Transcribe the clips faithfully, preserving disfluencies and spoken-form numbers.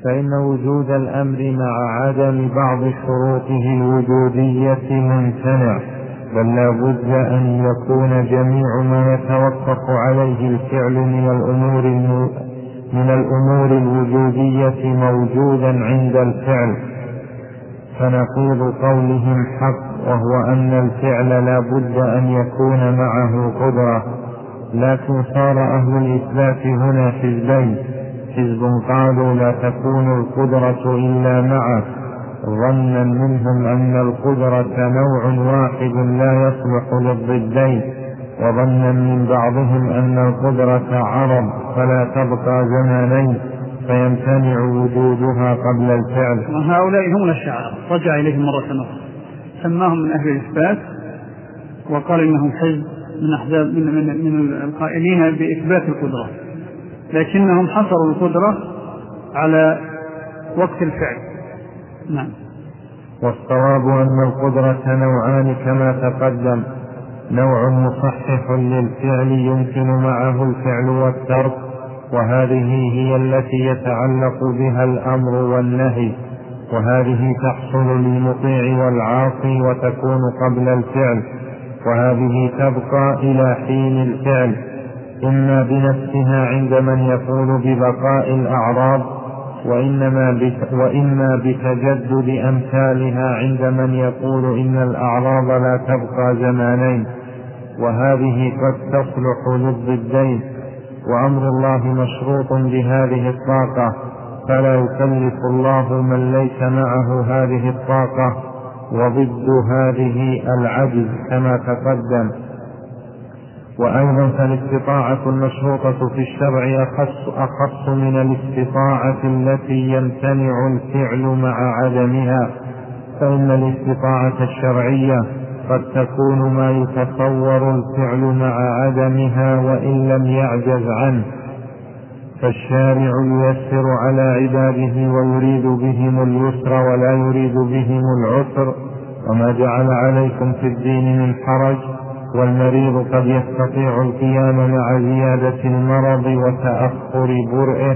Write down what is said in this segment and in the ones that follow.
فإن وجود الأمر مع عدم بعض شروطه الوجودية ممتنع، بل لا بد أن يكون جميع ما يتوقف عليه الفعل من الأمور من الأمور الوجودية موجودا عند الفعل. فنقيض قولهم حق، وهو أن الفعل لا بد أن يكون معه قدرة. لكن صار أهل الإثبات هنا حزبين: حزب قالوا لا تكون القدرة إلا معه، ظنا منهم أن القدرة نوع واحد لا يصلح للضدين، وظنا من بعضهم أن القدرة عرض فلا تبقى زمانين فيمتنع وجودها قبل الفعل. وهؤلاء هم الأشاعرة، رجع إليهم مرة أخرى، سماهم من أهل الإثبات وقال إنهم حزب من أحزاب من, من, من القائلين بإثبات القدرة، لكنهم حصروا القدرة على وقت الفعل. نعم. والصواب أن القدرة نوعان كما تقدم: نوع مصحح للفعل يمكن معه الفعل والترك، وهذه هي التي يتعلق بها الأمر والنهي، وهذه تحصل للمطيع والعاصي وتكون قبل الفعل، وهذه تبقى إلى حين الفعل، إما بنفسها عند من يقول ببقاء الأعراض، وإما بتجدد أمثالها عند من يقول إن الأعراض لا تبقى زمانين، وهذه قد تصلح للضدين. وأمر الله مشروط بهذه الطاقة، فلا يكلف الله من ليس معه هذه الطاقة، وضد هذه العجز كما تقدم. وأيضا فالاستطاعة المشروطة في الشرع أخص, أخص من الاستطاعة التي يمتنع الفعل مع عدمها، فإن الاستطاعة الشرعية قد تكون ما يتصور الفعل مع عدمها وإن لم يعجز عنه، فالشارع ييسر على عباده ويريد بهم اليسر ولا يريد بهم العسر، وما جعل عليكم في الدين من حرج، والمريض قد يستطيع القيام مع زيادة المرض وتأخر برئه،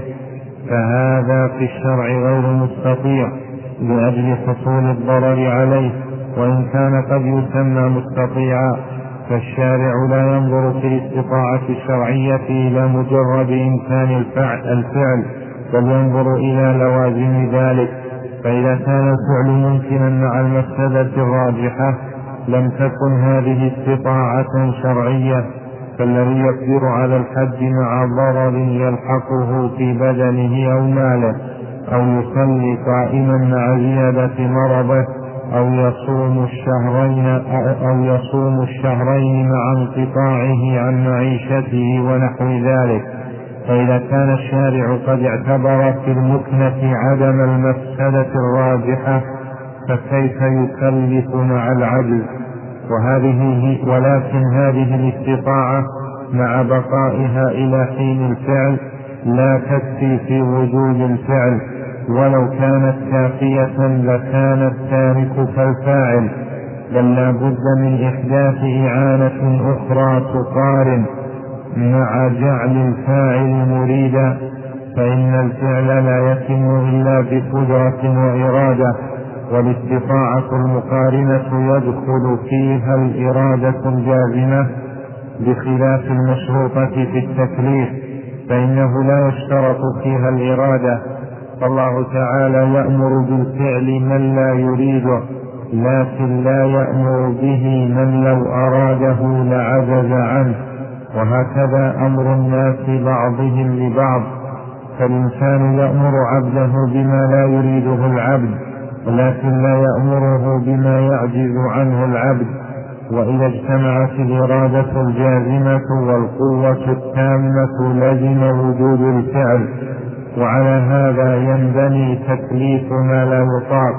فهذا في الشرع غير مستطيع لأجل حصول الضرر عليه، وإن كان قد يسمى مستطيعا، فالشارع لا ينظر في الاستطاعة الشرعية إلى مجرد إمكان الفعل، بل ينظر إلى لوازم ذلك. فإذا كان الفعل ممكنا مع المفسدة الراجحة لم تكن هذه استطاعة شرعية، فالذي يقدر على الحج مع ضرر يلحقه في بدنه أو ماله، أو يصلي قائما مع زيادة مرضه، أو يصوم الشهرين أو يصوم الشهرين مع انقطاعه عن معيشته ونحو ذلك. فإذا كان الشارع قد اعتبر في المكنة عدم المفسدة الراجحة فكيف يكلف مع العجز؟ وهذه ولكن هذه الاستطاعة مع بقائها إلى حين الفعل لا تكفي في وجود الفعل، ولو كانت كافية لكان التارك كالفاعل، بل لا بد من إحداث إعانة أخرى تقارن مع جعل الفاعل مريدا، فإن الفعل لا يتم إلا بقدرة وإرادة، والاستطاعة المقارنة يدخل فيها الإرادة الجازمة بخلاف المشروطة في التكليف، فإنه لا يشترط فيها الإرادة. فالله تعالى يأمر بالفعل من لا يريده، لكن لا يأمر به من لو أراده لعجز عنه، وهكذا أمر الناس بعضهم لبعض، فالإنسان يأمر عبده بما لا يريده العبد، ولكن لا يأمره بما يعجز عنه العبد. وإذا اجتمعت الإرادة الجازمة والقوة التامة لزم وجود الفعل، وعلى هذا ينبني تكليف ما لا يطاق.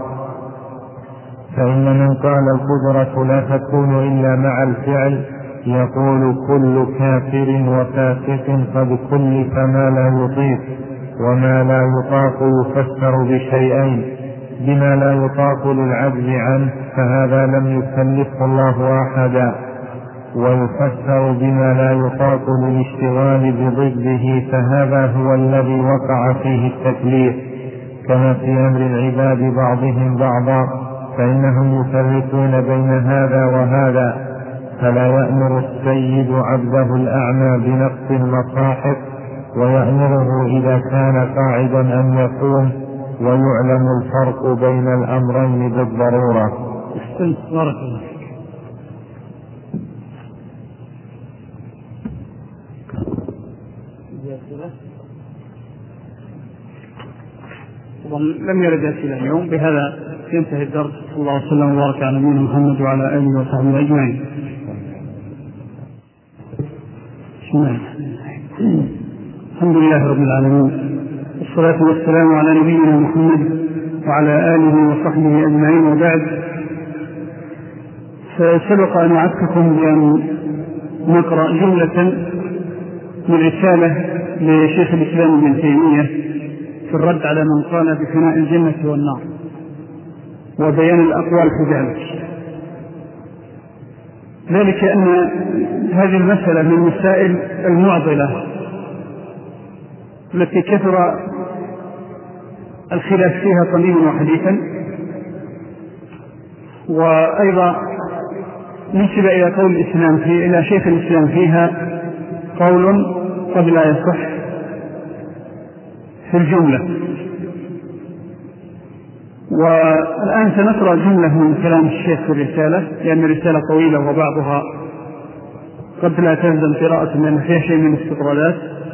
فإن من قال القدرة لا تكون إلا مع الفعل يقول كل كافر وفاسق قد كلف ما لا يطيق، وما لا يطاق يفسر بشيئين: بما لا يطاق للعجز عنه فهذا لم يكلفه الله أحدا، ويفسر بما لا يطاق للاشتغال بضده فهذا هو الذي وقع فيه التكليف، كما في أمر العباد بعضهم بعضا، فإنهم يفرقون بين هذا وهذا، فلا يأمر السيد عبده الأعمى بنقص المصاحف، ويأمره إذا كان قاعدا أن يقوم، ويعلم الفرق بين الأمرين بالضرورة. بارك الله. لم يرد أسئلة اليوم. بهذا ينتهي الدرس. صلى الله عليه وسلم وبارك على نبينا محمد وعلى آله وصحبه أجمعين. الحمد لله رب العالمين، والصلاة والسلام على نبينا محمد وعلى آله وصحبه أجمعين، وبعد. فسبق أن وعدتكم بأن نقرأ جملة من رسالة لشيخ الإسلام ابن تيمية في الرد على من قال بفناء الجنة والنار، وبيان الأقوال في ذلك. ذلك أن هذه المسألة من المسائل المعضلة التي كثر الخلاف فيها قديما وحديثا، وأيضا نسب إلى قول الإسلام في إلى شيخ الإسلام فيها قول قد لا يصح في الجملة. والآن سنقرأ جملة من كلام الشيخ في الرسالة، لأن الرسالة طويلة وبعضها قد لا تلزم قراءة لأن فيها شيء من الاستطرادات.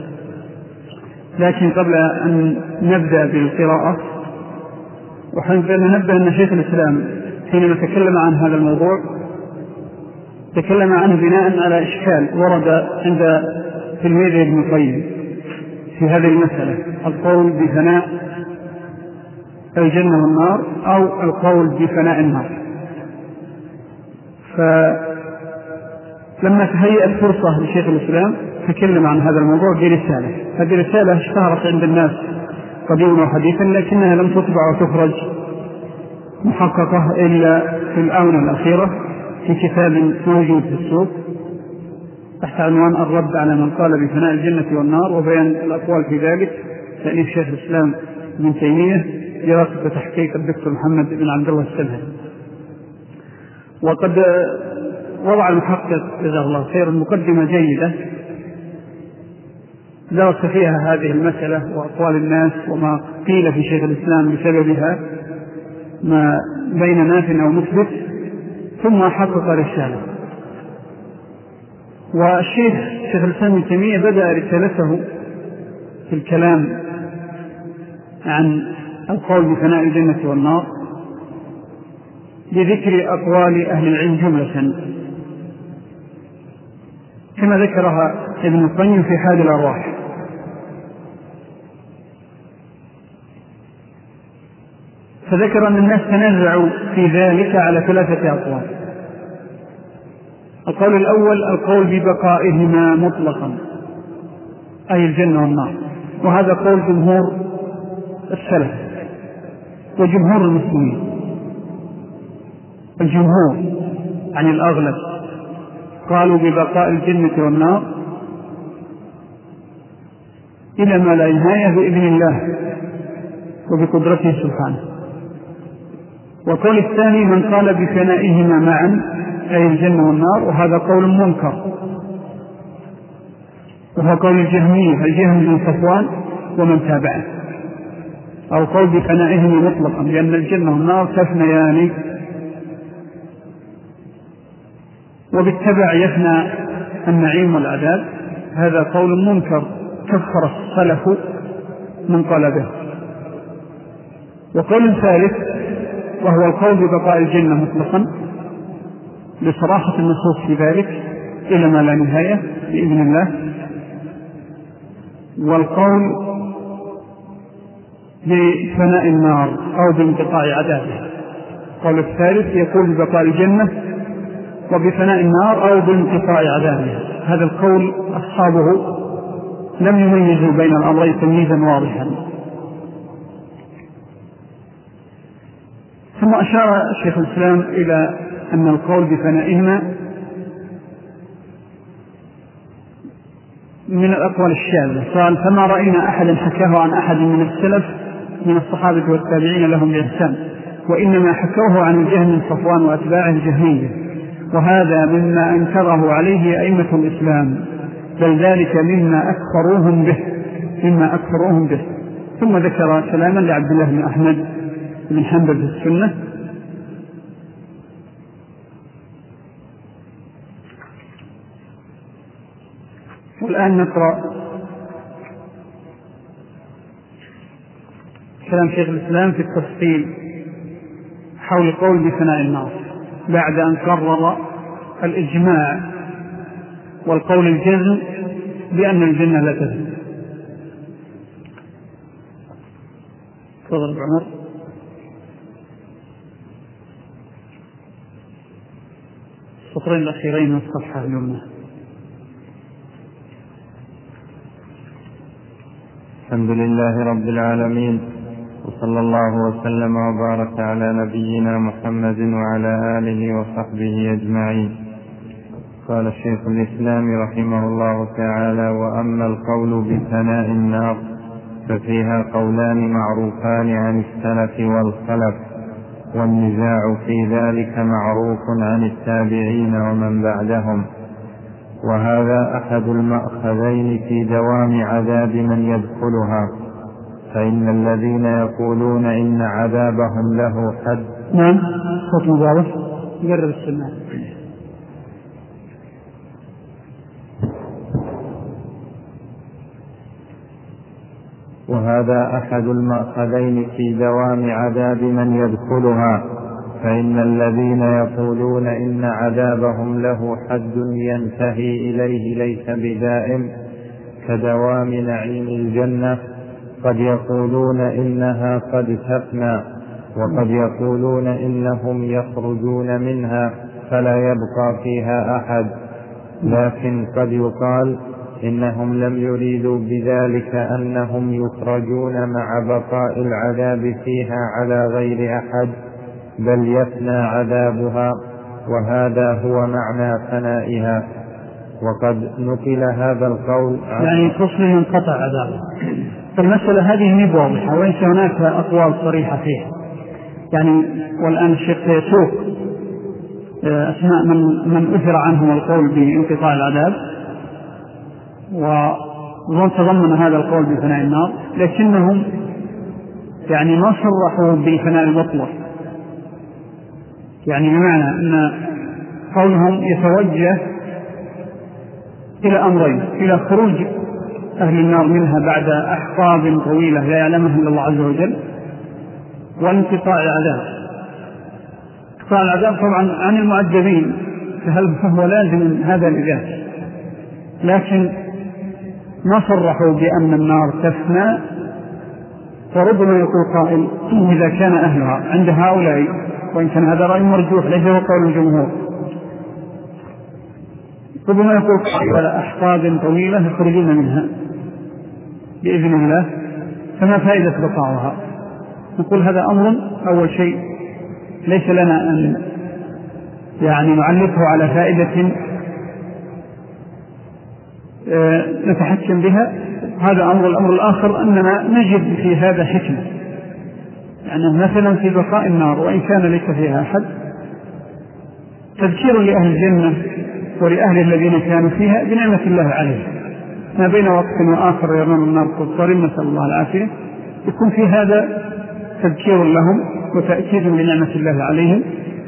لكن قبل أن نبدأ بالقراءة وحنبدأ ننبه أن شيخ الإسلام حينما تكلم عن هذا الموضوع تكلم عنه بناء على إشكال ورد عند تلميذه ابن القيم في هذه المسألة، القول بفناء الجنة والنار أو القول بفناء النار. فلما تهيأت فرصة لشيخ الإسلام تكلم عن هذا الموضوع برسالة. هذه الرسالة اشتهرت عند الناس قديما وحديثا، لكنها لم تطبع وتخرج محققة إلا في الآونة الأخيرة في كتاب موجود في السوق تحت عنوان الرد على من قال بفناء الجنة والنار وبيان الأقوال في ذلك، تأليف شيخ الإسلام ابن تيمية، دراسة وتحقيق الدكتور محمد بن عبد الله السلهي. وقد وضع المحقق جزاه الله خيرا مقدمة جيدة درس فيها هذه المسألة وأقوال الناس وما قيل في شيخ الإسلام بسببها ما بين ناف أو مثبت، ثم حقق رسالة. والشيخ شيخ الإسلام ابن تيمية بدأ رسالته في الكلام عن القول بفناء الجنة والنار بذكر أقوال أهل العلم جملة كما ذكرها ابن القيم في حال الأرواح. فذكر أن الناس تنازعوا في ذلك على ثلاثة أقوال. القول الأول القول ببقائهما مطلقا، أي الجنة والنار، وهذا قول جمهور السلف وجمهور المسلمين. الجمهور عن الأغلب قالوا ببقاء الجنة والنار إلى ما لا نهاية بإذن الله وبقدرته سبحانه. والقول الثاني من قال بفنائهما معا أي الجنة والنار، وهذا قول منكر، وهو قول الجهمية الجهم بن صفوان ومن تابعه، أو قول بفنائهما مطلقا لأن الجنة والنار تفنيان وبالتبع يفنى النعيم والعذاب. هذا قول منكر كفر السلف من قال به. وقول ثالث وهو القول ببقاء الجنة مطلقا لصراحة النصوص في ذلك إلى ما لا نهاية بإذن الله. والقول بفناء النار أو بانقطاع عذابها. القول الثالث يقول ببقاء الجنة وبفناء النار أو بانقطاع عذابها. هذا القول أصحابه لم يميزوا بين الأمرين تمييزا واضحا. ثم أشار شيخ الإسلام إلى أن القول بفنائهما من الأقوال الشاذة. قال فما رأينا أحدا حكاه عن أحد من السلف من الصحابة والتابعين لهم بإحسان، وإنما حكوه عن الجهم بن صفوان وأتباعه الجهمية، وهذا مما أنكره عليه أئمة الإسلام، بل ذلك مما أكثروهم به مما أكثروهم به ثم ذكر كلاما لعبد الله بن أحمد بن حنبل في السنة. والآن نقرأ كلام شيخ الإسلام في التفصيل حول قول بفناء النار بعد أن قرر الإجماع والقول الجزم بأن الجنة لا تزول. تفضل عمر. السطرين الأخيرين من الصفحة اليمنى. الحمد لله رب العالمين، وصلى الله وسلم وبارك على نبينا محمد وعلى آله وصحبه أجمعين. قال الشيخ الإسلام رحمه الله تعالى: وأما القول بفناء النار ففيها قولان معروفان عن السلف والخلف، والنزاع في ذلك معروف عن التابعين ومن بعدهم، وهذا أحد المأخذين في دوام عذاب من يدخلها، فإن الذين يقولون إن عذابهم له حد. نعم صوت مضاعف قرب السماء. وهذا أحد المأخذين في دوام عذاب من يدخلها، فإن الذين يقولون إن عذابهم له حد ينتهي إليه ليس بدائم كدوام نعيم الجنة، قد يقولون إنها قد تفنى، وقد يقولون إنهم يخرجون منها فلا يبقى فيها أحد، لكن قد يقال إنهم لم يريدوا بذلك أنهم يخرجون مع بقاء العذاب فيها على غير أحد، بل يفنى عذابها، وهذا هو معنى فنائها. وقد نقل هذا القول يعني تصل ينقطع عذابه. فالمسألة هذه مو واضحة، وليس هناك أقوال صريحة فيها يعني. والآن الشيخ سيسوق أسماء من, من أثر عنهم القول بانقطاع العذاب، وتضمن هذا القول بفناء النار، لكنهم يعني ما صرحوا بفناء المطلق، يعني بمعنى أن قولهم يتوجه إلى أمرين: إلى خروج أهل النار منها بعد أحقاب طويلة لا يعلمها إلا الله عز وجل، وانقطاع العذاب. انقطاع العذاب طبعا عن المعذبين فهو لازم هذا الإذاك، لكن ما صرحوا بأن النار تفنى. وربما يقول قائل إذا كان أهلها عند هؤلاء، وإن كان هذا رأي مرجوح ليس هو قول الجمهور، ربما يقول قائل أحقاب طويلة يخرجون منها بإذن الله، فما فائدة بقاؤها؟ نقول هذا أمر أول شيء ليس لنا أن يعني نعلقه على فائدة نتحكم بها، هذا أمر. الأمر الآخر أننا نجد في هذا حكمة، يعني مثلا في بقاء النار وإن كان ليس فيها أحد تذكير لأهل الجنة ولأهل الذين كانوا فيها بنعمة الله عليهم، ما بين وقت وآخر يرون النار قصر نسأل الله العافية، يكون في هذا تذكير لهم وتأكيد لنعمة الله عليهم،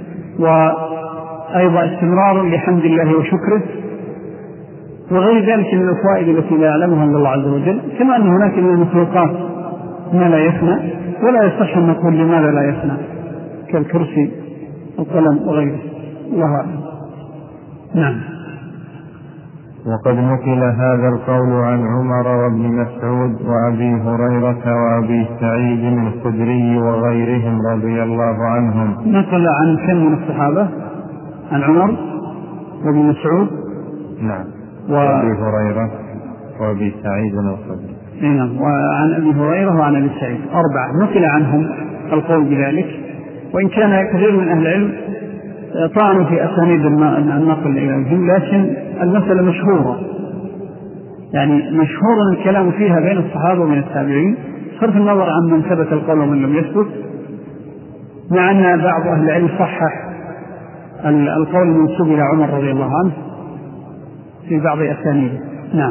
وأيضا استمرار لحمد الله وشكره، وغير ذلك من الفوائد التي لا يعلمها إلا الله عز وجل. كما أن هناك من المخلوقات ما لا يفنى، ولا يصح أن نقول لماذا لا يفنى، كالكرسي القلم وغيره. الله أعلم. نعم. وقد نقل هذا القول عن عمر وابن مسعود وأبي هريرة وأبي سعيد الخدري وغيرهم رضي الله عنهم. نقل عن كم من الصحابة؟ عن عمر وابن مسعود، نعم، وأبي هريرة وأبي سعيد الخدري، نعم، وعن أبي هريرة وعن أبي سعيد، أربعة نقل عنهم القول بذلك، وإن كان كثير من أهل العلم طعنوا في أسانيد النقل إليهم، لكن المسألة مشهورة، يعني مشهور الكلام فيها بين الصحابة وبين التابعين، صرف النظر عن من ثبت القول ومن لم يثبت، مع أن بعض أهل العلم صحح القول المنسوب إلى عمر رضي الله عنه في بعض أسانيده. نعم.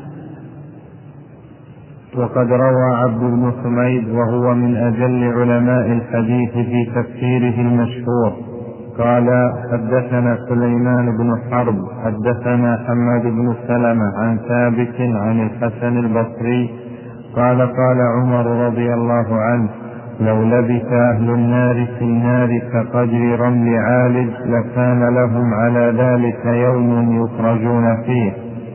وقد روى عبد بن حميد وهو من أجل علماء الحديث في تفسيره المشهور قال: حدثنا سليمان بن حرب حدثنا حماد بن سلمة عن ثابت عن الحسن البصري قال: قال عمر رضي الله عنه: لو لبث أهل النار في النار كقدر رمل عالج لكان لهم على ذلك يوم يخرجون فيه.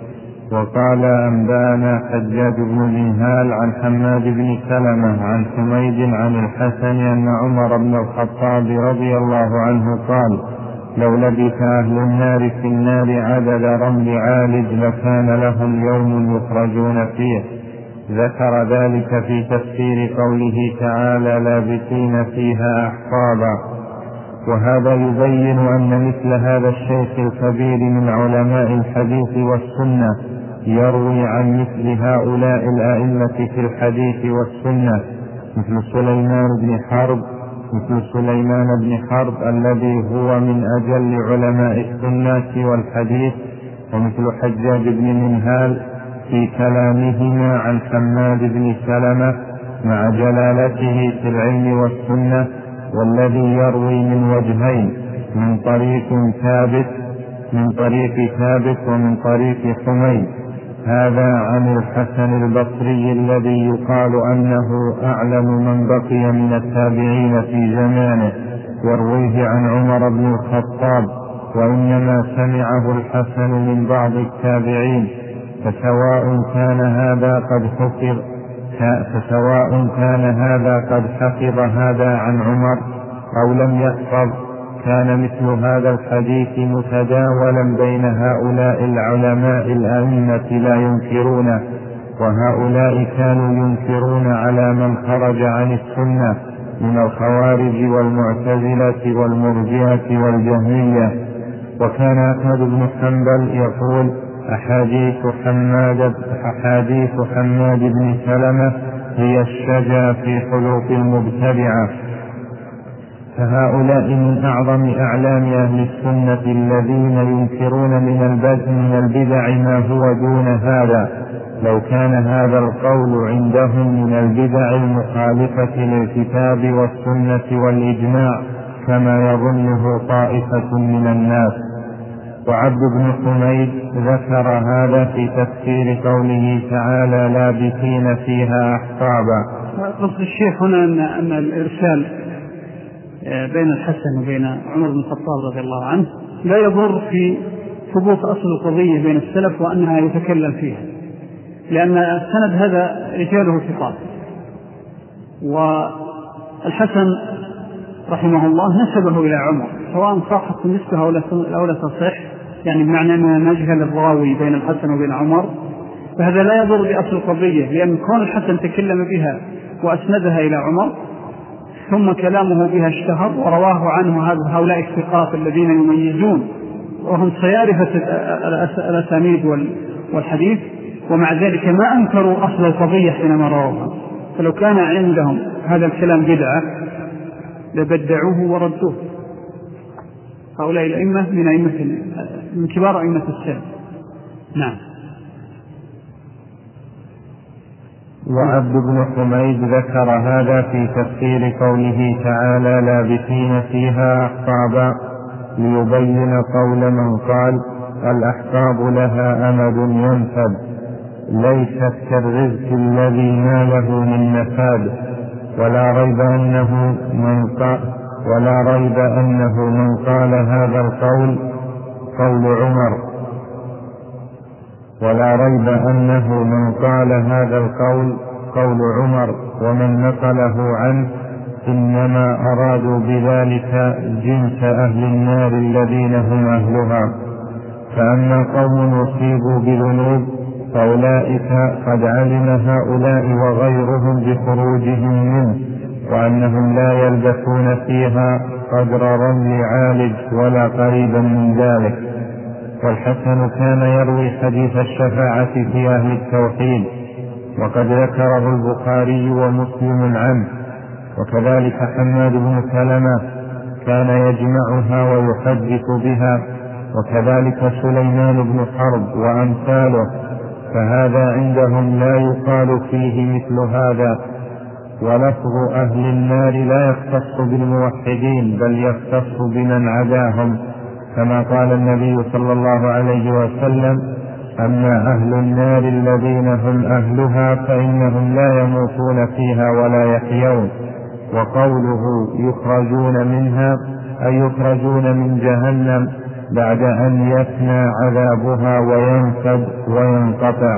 وقال: أنبانا حجاج بن منهال عن حماد بن سلمة عن حميد عن الحسن أن عمر بن الخطاب رضي الله عنه قال: لو لبث أهل النار في النار عدد رمل عالج لكان لهم يوم يخرجون فيه. ذكر ذلك في تفسير قوله تعالى: لابثين فيها أحقابا. وهذا يبين أن مثل هذا الشيخ الكبير من علماء الحديث والسنة يروي عن مثل هؤلاء الأئمة في الحديث والسنة، مثل سليمان بن حرب مثل سليمان بن حرب الذي هو من أجل علماء السنة والحديث، ومثل حجاج بن منهال في كلامهما عن حماد بن سلمة مع جلالته في العلم والسنة، والذي يروي من وجهين: من طريق ثابت من طريق ثابت ومن طريق حميد، هذا عن الحسن البصري الذي يقال أنه أعلم من بقي من التابعين في زمانه، يرويه عن عمر بن الخطاب، وإنما سمعه الحسن من بعض التابعين، فسواء كان هذا قد حفظ فسواء كان هذا قد حفظ هذا عن عمر أو لم يحفظ، كان مثل هذا الحديث متداولا بين هؤلاء العلماء الأئمة لا ينكرونه، وهؤلاء كانوا ينكرون على من خرج عن السنة من الخوارج والمعتزلة والمرجئة والجهمية. وكان أحمد بن حنبل يقول: أحاديث حماد أحاديث حماد بن سلمة هي الشجا في خلوق المبتدعة. فهؤلاء من أعظم أعلام أهل السنة الذين ينكرون من من البدع ما هو دون هذا. لو كان هذا القول عندهم من البدع المخالفة للكتاب والسنة والإجماع كما يظنه طائفة من الناس. وعبد بن حميد ذكر هذا في تفسير قوله تعالى: لابثين فيها أحقابا. قصد الشيخ هنا أن الإرسال بين الحسن وبين عمر بن الخطاب رضي الله عنه لا يضر في ثبوت أصل القضية بين السلف وأنها يتكلم فيها، لأن السند هذا رجاله ثقات، والحسن رحمه الله نسبه إلى عمر سواء صحت النسبة أو لا تصح، يعني بمعنى أننا نجهل الراوي بين الحسن وبين عمر، فهذا لا يضر بأصل القضية، لأن كون الحسن تكلم بها وأسندها إلى عمر ثم كلامه بها اشتهر ورواه عنه هؤلاء الثقات الذين يميزون وهم سيارفة الأسانيد والحديث، ومع ذلك ما أنكروا أصل القضية حينما رواها. فلو كان عندهم هذا الكلام بدعة لبدعوه وردوه. هؤلاء الأئمة من أئمة من كبار أئمة السلف. نعم. وعبد بن حميد ذكر هذا في تفسير قوله تعالى: لابثين فيها أحقابا، ليبين قول من قال: الأحقاب لها أمد ينفد، ليست كالرزق الذي ما له من نفاد. ولا ريب أنه من قال ولا ريب أنه من قال هذا القول قول عمر ولا ريب أنه من قال هذا القول قول عمر ومن نقله عنه إنما أرادوا بذلك جنس أهل النار الذين هم أهلها. فأما قوم يصيبوا بذنوب فأولئك قد علم هؤلاء وغيرهم بخروجهم منه، وأنهم لا يلبثون فيها قدر رمل عالج ولا قريبا من ذلك. والحسن كان يروي حديث الشفاعة في أهل التوحيد، وقد ذكره البخاري ومسلم عنه. وكذلك حماد بن سلمة كان يجمعها ويحدث بها، وكذلك سليمان بن حرب وأمثاله، فهذا عندهم لا يقال فيه مثل هذا. ولفظ أهل النار لا يختص بالموحدين بل يختص بمن عداهم، كما قال النبي صلى الله عليه وسلم: أما أهل النار الذين هم أهلها فإنهم لا يموتون فيها ولا يحيون. وقوله يخرجون منها أي يخرجون من جهنم بعد أن يفنى عذابها وينفد وينقطع،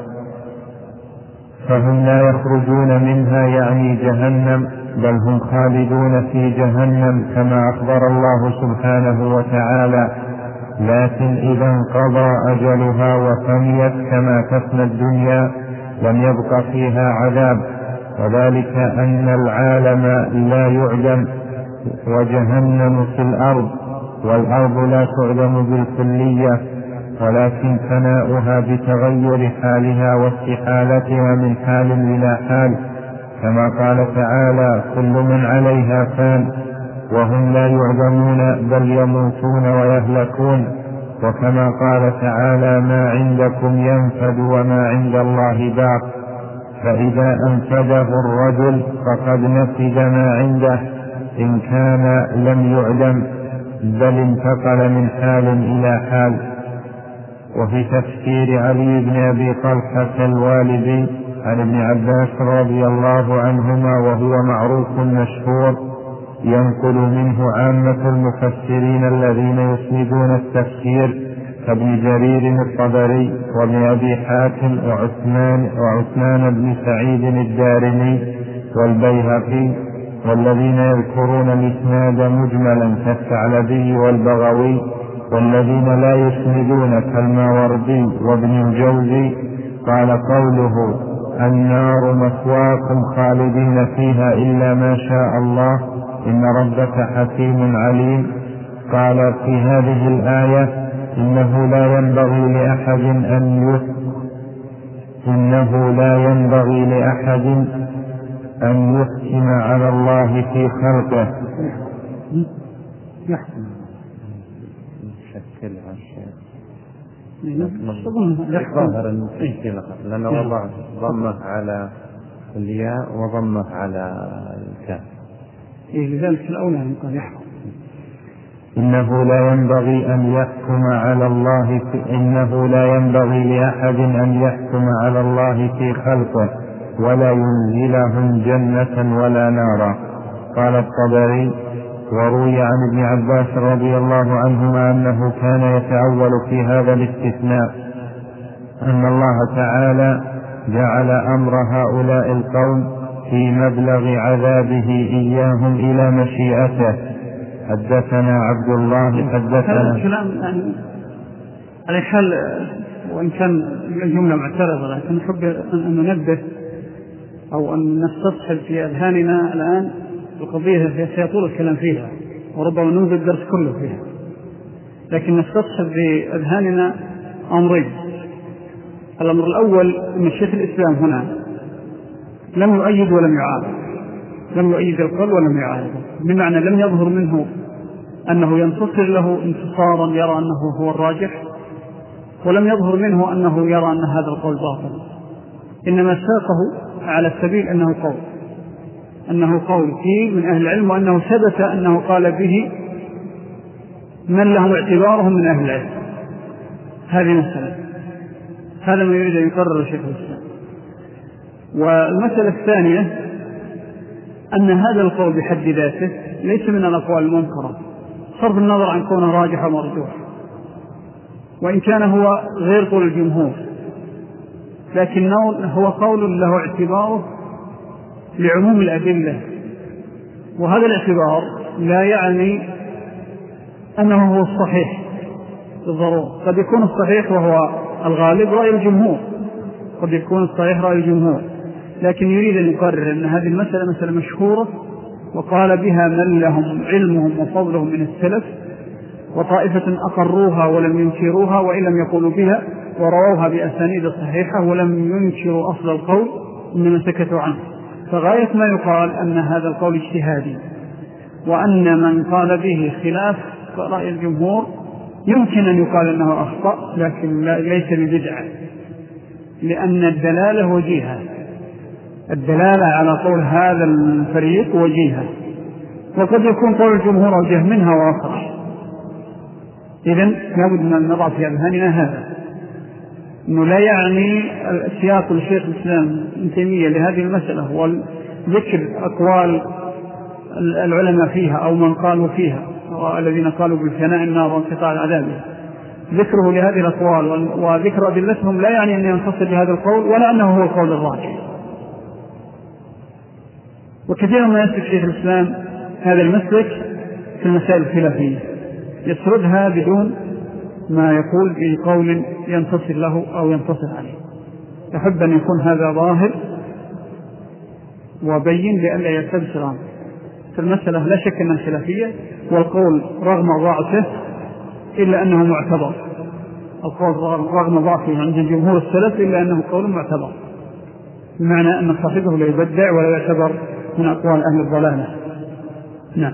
فهم لا يخرجون منها يعني جهنم، بل هم خالدون في جهنم كما أخبر الله سبحانه وتعالى: لكن إذا انقضى أجلها وفنيت كما تفنى الدنيا لم يبق فيها عذاب، وذلك أن العالم لا يعدم، وجهنم في الأرض، والأرض لا تعدم بالكلية، ولكن فناؤها بتغير حالها واستحالتها من حال إلى حال، كما قال تعالى: كل من عليها فان، وهم لا يعدمون بل يموتون ويهلكون. وكما قال تعالى: ما عندكم ينفد وما عند الله باق. فإذا أنفده الرجل فقد نفد ما عنده إن كان لم يعدم، بل انتقل من حال إلى حال. وفي تفسير علي بن أبي طلحة الوالدي عن ابن عباس رضي الله عنهما، وهو معروف مشهور ينقل منه عامة المفسرين الذين يسندون التفسير كابن جرير الطبري وابن أبي حاتم وعثمان, وعثمان بن سعيد الدارمي والبيهقي، والذين يذكرون الإسناد مجملا كالثعلبي والبغوي، والذين لا يسندون كالماوردي وابن الجوزي. قال: قوله النار مثواكم خالدين فيها إلا ما شاء الله إن ربك حكيم عليم. قال في هذه الآية: إنه لا ينبغي لأحد أن يحكم إنه لا ينبغي لأحد أن يحكم على الله في خلقه. يحكم شكل عشان يحكم ظاهر المشكلة لأنه وضع ضمه على الياء وضمه على الكاف. إيه لذلك الأولى أن يقال يحكم. إنه لا ينبغي أن يحكم على الله في إنه لا ينبغي لأحد أن يحكم على الله في خلقه ولا ينزلهم جنة ولا نارا. قال الطبري: وروي عن ابن عباس رضي الله عنهما أنه كان يتأول في هذا الاستثناء أن الله تعالى جعل أمر هؤلاء القوم في مبلغ عذابه إياهم إلى مشيئته. حدثنا عبد الله حدثنا هذا الكلام يعني على حال، وإن كان الجملة معترضة، لكن نحب أن ننبه أو أن نستصحب في أذهاننا الآن القضية سيطول الكلام فيها وربما ننزل الدرس كله فيها، لكن نستصحب في أذهاننا أمرين. الأمر الأول أن الشيخ الإسلام هنا لم يؤيد ولم يعارض، لم يؤيد القول ولم يعارض، بمعنى لم يظهر منه أنه ينتصر له انتصارا يرى أنه هو الراجح، ولم يظهر منه أنه يرى أن هذا القول باطل، إنما ساقه على السبيل أنه قول أنه قول فيه من أهل العلم، وأنه ثبت أنه قال به من لهم اعتبارهم من أهل العلم. هذه مسألة، هذا ما يريد أن يقرر شيخ الإسلام. والمسألة الثانية أن هذا القول بحد ذاته ليس من الأقوال المنكرة، صرف النظر عن كونه راجح ومرجوح، وإن كان هو غير قول الجمهور، لكنه هو قول له اعتباره لعموم الأدلة، وهذا الاعتبار لا يعني أنه هو الصحيح بالضرورة. قد يكون الصحيح وهو الغالب رأي الجمهور، قد يكون الصحيح رأي الجمهور، لكن يريد أن يقرر أن هذه المسألة مسألة مشهورة وقال بها من لهم علمهم وفضلهم من السلف، وطائفة أقروها ولم ينكروها وإن لم يقولوا بها، ورووها بأسانيد صحيحة ولم ينكروا أصل القول إنما سكتوا عنه. فغاية ما يقال أن هذا القول اجتهادي، وأن من قال به خلاف رأي الجمهور يمكن أن يقال أنه أخطأ، لكن ليس ببدعة، لأن الدلالة وجيهة، الدلالة على قول هذا الفريق وجيهة، وقد يكون قول الجمهور أوجه منها وأصح. إذن لابد أن نضع في أذهاننا هذا، أنه لا يعني سياق الشيخ الإسلام ابن تيمية لهذه المسألة وذكر أقوال العلماء فيها أو من قالوا فيها والذين قالوا بفناء النار وانقطاع العذاب، ذكره لهذه الأقوال وذكر أدلتهم لا يعني أن ينتصر بهذا القول ولا أنه هو القول الراجح. وكثيرا ما يسلك شيخ الإسلام هذا المسلك في المسائل الخلافية، يسردها بدون ما يقول بقول ينتصر له أو ينتصر عليه. أحب أن يكون هذا ظاهر وبين لئلا يلتبس الأمر. في المسألة لا شك أنها خلافية، والقول رغم ضعفه إلا أنه معتبر، القول رغم ضعفه عند جمهور السلف إلا أنه قول معتبر، بمعنى أن صاحبه لا يبدع ولا يعتبر من أقوال أهل الضلالة. نعم.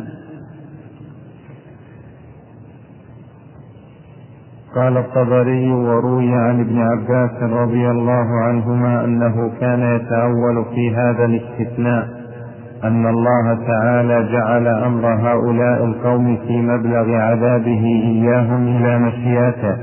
قال الطبري: وروي عن ابن عباس رضي الله عنهما أنه كان يتأول في هذا الاستثناء أن الله تعالى جعل أمر هؤلاء القوم في مبلغ عذابه إياهم إلى مشيئته.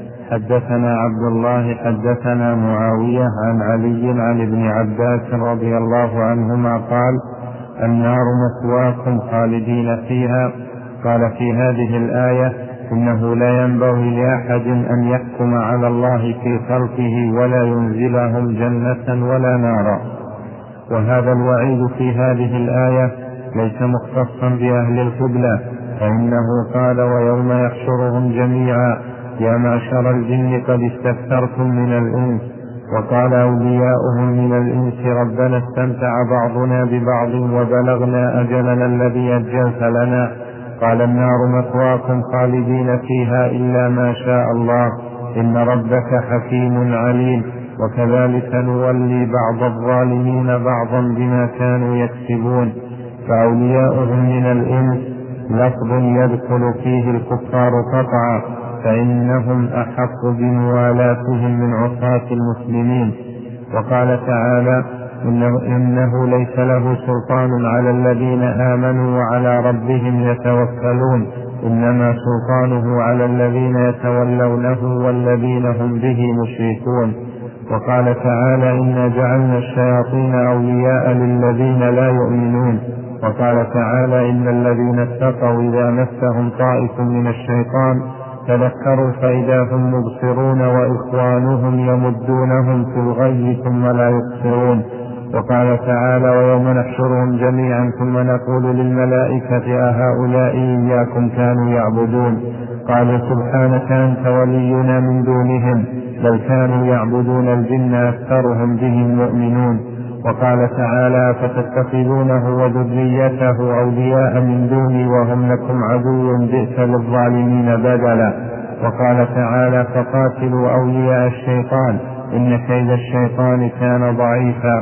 حدثنا عبد الله حدثنا معاوية عن علي عن ابن عباس رضي الله عنهما قال: النار مثواكم خالدين فيها. قال في هذه الآية: إنه لا ينبغي لأحد أن يحكم على الله في خلقه ولا ينزلهم جنة ولا نارا. وهذا الوعيد في هذه الآية ليس مختصا بأهل القبلة، فإنه قال: ويوم يحشرهم جميعا يا معشر الجن قد استكثرتم من الإنس. وقال أولياؤهم من الإنس: ربنا استمتع بعضنا ببعض وبلغنا أجلنا الذي أجلت لنا. قال: النار مثواكم خالدين فيها إلا ما شاء الله، إن ربك حكيم عليم. وكذلك نولي بعض الظالمين بعضا بما كانوا يكسبون. فأولياؤهم من الإنس لفظ يدخل فيه الكفار قطعا، فإنهم أحق بموالاتهم من عصاة المسلمين. وقال تعالى: إنه, إنه ليس له سلطان على الذين آمنوا وعلى ربهم يتوكلون، إنما سلطانه على الذين يتولونه والذين هم به مشركون. وقال تعالى: إنا جعلنا الشياطين أولياء للذين لا يؤمنون. وقال تعالى: إن الذين اتقوا إذا مسهم طائف من الشيطان تذكروا فإذا هم مبصرون وإخوانهم يمدونهم في الغي ثم لا يبصرون. وقال تعالى: ويوم نحشرهم جميعا ثم نقول للملائكة أهؤلاء إياكم كانوا يعبدون؟ قالوا: سبحانك أنت ولينا من دونهم، بل كانوا يعبدون الجن أكثرهم بهم مؤمنون. وقال تعالى: فتتخذونه وذريته أولياء من دوني وهم لكم عدو بئس للظالمين بدلا. وقال تعالى: فقاتلوا أولياء الشيطان إن كيد الشيطان كان ضعيفا.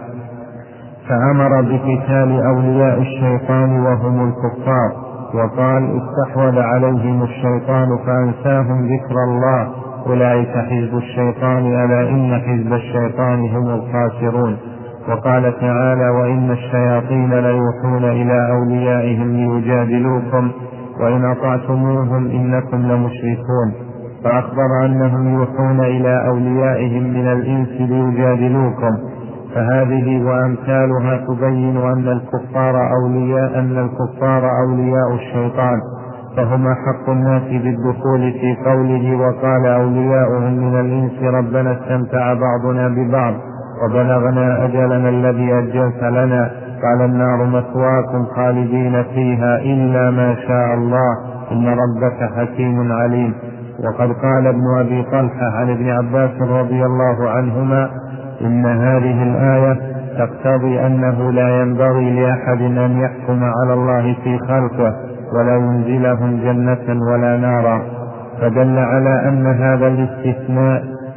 فأمر بقتال أولياء الشيطان وهم الكفار، وقال: استحوذ عليهم الشيطان فأنساهم ذكر الله، أولئك حزب الشيطان، ألا إن حزب الشيطان هم الخاسرون. وقال تعالى: وإن الشياطين ليوحون إلى أوليائهم ليجادلوكم وإن أطعتموهم إنكم لمشركون. فأخبر أنهم يوحون إلى أوليائهم من الإنس ليجادلوكم. فهذه وأمثالها تبين أن الكفار أولياء أن الكفار أولياء الشيطان، فهم حق الناس بالدخول في قوله: وقال أولياؤهم من الإنس ربنا استمتع بعضنا ببعض وبلغنا أجلنا الذي أجلت لنا. قال: النار مثواكم خالدين فيها إلا ما شاء الله، إن ربك حكيم عليم. وقد قال ابن أبي طلحة عن ابن عباس رضي الله عنهما: إن هذه الآية تقتضي أنه لا ينبغي لأحد أن يحكم على الله في خلقه ولا ينزلهم جنة ولا نارا. فدل على أن هذا الاستثناء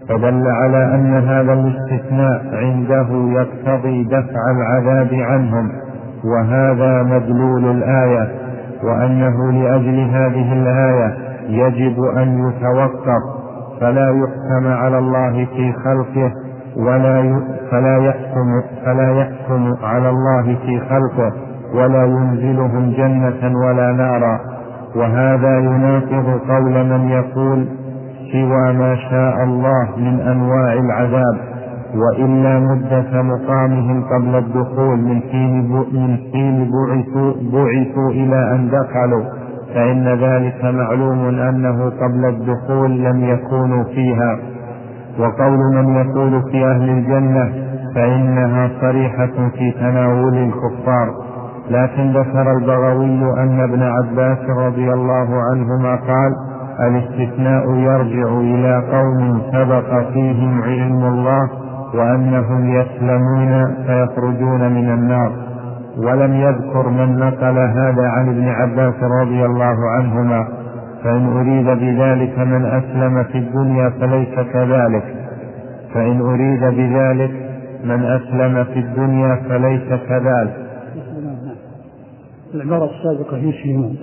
فدل على أن هذا الاستثناء عنده يقتضي دفع العذاب عنهم، وهذا مدلول الآية، وأنه لأجل هذه الآية يجب أن يتوقف، فلا يحكم على الله في خلقه ولا فلا يحكم فلا يحكم على الله في خلقه ولا ينزلهم جنة ولا نارا. وهذا يناقض قول من يقول سوى ما شاء الله من أنواع العذاب، وإلا مدة مقامهم قبل الدخول من حين من حين بعثوا, بعثوا إلى أن دخلوا، فإن ذلك معلوم أنه قبل الدخول لم يكونوا فيها. وقول من يقول في أهل الجنة فإنها صريحة في تناول الكفار. لكن ذكر البغوي أن ابن عباس رضي الله عنهما قال الاستثناء يرجع إلى قوم سبق فيهم علم الله وأنهم يسلمون فيخرجون من النار، ولم يذكر من نقل هذا عن ابن عباس رضي الله عنهما، فإن أريد بذلك من أسلم في الدنيا فليس كذلك فإن أريد بذلك من أسلم في الدنيا فليس كذلك. العبارة السابقة يسلمون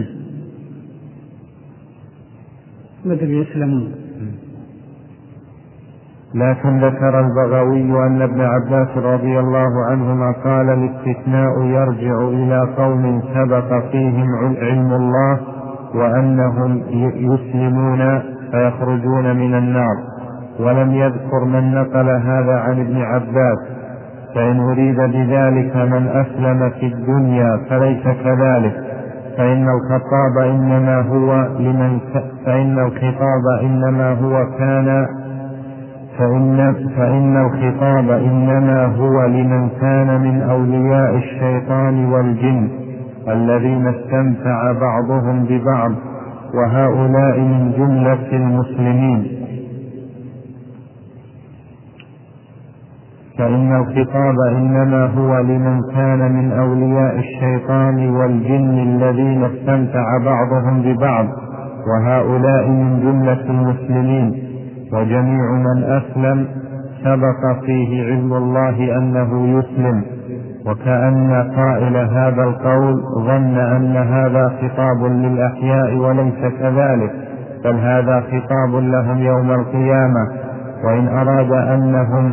بدل يسلمون. لكن ذكر البغوي أن ابن عباس رضي الله عنهما قال الاستثناء يرجع إلى قوم سبق فيهم علم الله وأنهم يسلمون فيخرجون من النار، ولم يذكر من نقل هذا عن ابن عباس، فإن أريد بذلك من أسلم في الدنيا فليس كذلك، فإن الخطاب إنما هو لمن فإن الخطاب إنما هو كان فإن, فإن الخطاب إنما هو لمن كان من أولياء الشيطان والجن الذين استمتع بعضهم ببعض، وهؤلاء من جملة المسلمين. فإن الخطاب إنما هو لمن كان من أولياء الشيطان والجن الذين استمتع بعضهم ببعض، وهؤلاء من جملة المسلمين. وجميع من أسلم سبق فيه علم الله أنه يسلم، وكأن قائل هذا القول ظن أن هذا خطاب للأحياء وليس كذلك، بل هذا خطاب لهم يوم القيامة. وإن أراد أنهم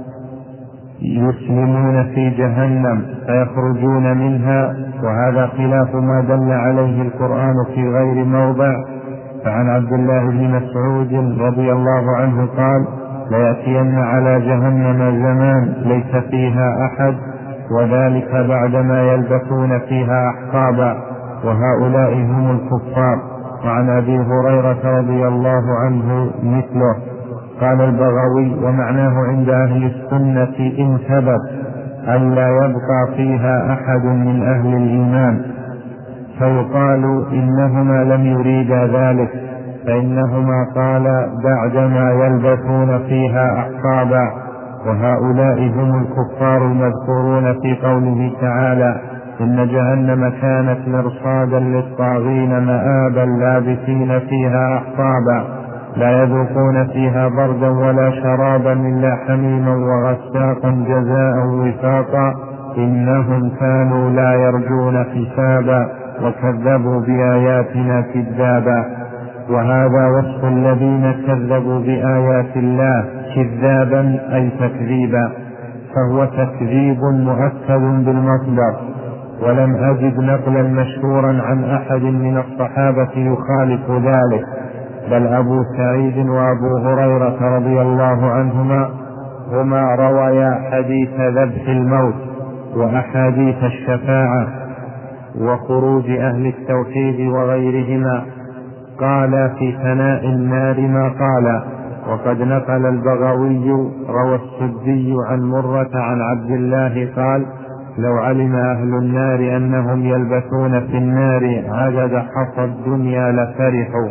يسلمون في جهنم فيخرجون منها، وهذا خلاف ما دل عليه القرآن في غير موضع. فعن عبد الله بن مسعود رضي الله عنه قال ليأتين على جهنم زمان ليس فيها أحد، وذلك بعدما يلبثون فيها أحقابا، وهؤلاء هم الكفار. وعن أبي هريرة رضي الله عنه مثله. قال البغوي ومعناه عند أهل السنة إن ثبت أن لا يبقى فيها أحد من أهل الإيمان، فيقال إنهما لم يريدا ذلك، فإنهما قال بعدما يلبثون فيها أحقابا، وهؤلاء هم الكفار المذكورون في قوله تعالى إن جهنم كانت مرصادا للطاغين مآبا لابثين فيها أحقابا لا يذوقون فيها بردا ولا شرابا إلا حميما وغساقا جزاء وفاقا إنهم كانوا لا يرجون حسابا وكذبوا بآياتنا كذابا. وهذا وصف الذين كذبوا بآيات الله كذابا أي تكذيبا، فهو تكذيب مؤكد بالمصدر، ولم أجد نقلا مشهورا عن أحد من الصحابة يخالف ذلك، بل أبو سعيد وأبو هريرة رضي الله عنهما هما رويا حديث ذبح الموت وأحاديث الشفاعة وخروج أهل التوحيد وغيرهما. قال في ثناء النار ما قال. وقد نقل البغوي روى السدي عن مرة عن عبد الله قال لو علم أهل النار أنهم يلبثون في النار عدد حصى الدنيا لفرحوا.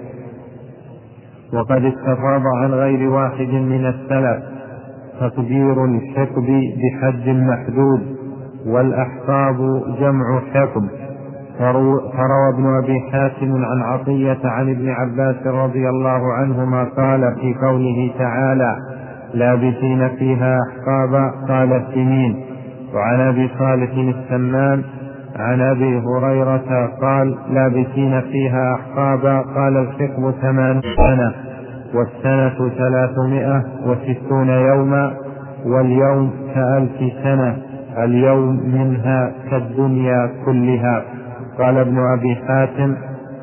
وقد استفاض عن غير واحد من السلف تقدير الحقب بحد محدود، والأحقاب جمع حقب، فروى ابن أبي حاتم عن عطية عن ابن عباس رضي الله عنهما قال في قوله تعالى لابثين فيها أحقابا قال سنين. وعن أبي صالح السمان عن أبي هريرة قال لابثين فيها أحقابا قال الحقب ثمان سنة والسنة ثلاثمائة وستون يوما واليوم كألف سنة اليوم منها كالدنيا كلها. قال ابن أبي حاتم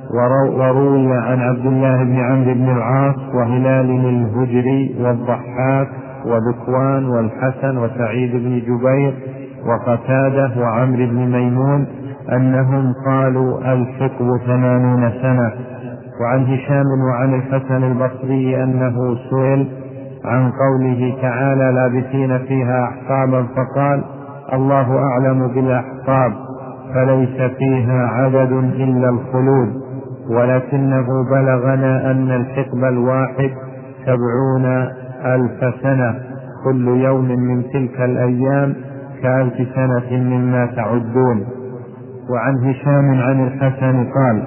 وروي عن عبد الله بن عمرو بن العاص وهلال الهجري والضحاك وذكوان والحسن وسعيد بن جبير وقتادة وعمرو بن ميمون أنهم قالوا الحقب ثمانون سنة. وعن هشام وعن الحسن البصري أنه سئل عن قوله تعالى لابثين فيها أحقابا فقال الله أعلم بالأحقاب فليس فيها عدد إلا الخلود ولكنه بلغنا أن الحقب الواحد سبعون ألف سنة كل يوم من تلك الأيام كألف سنة مما تعدون. وعن هشام عن الحسن قال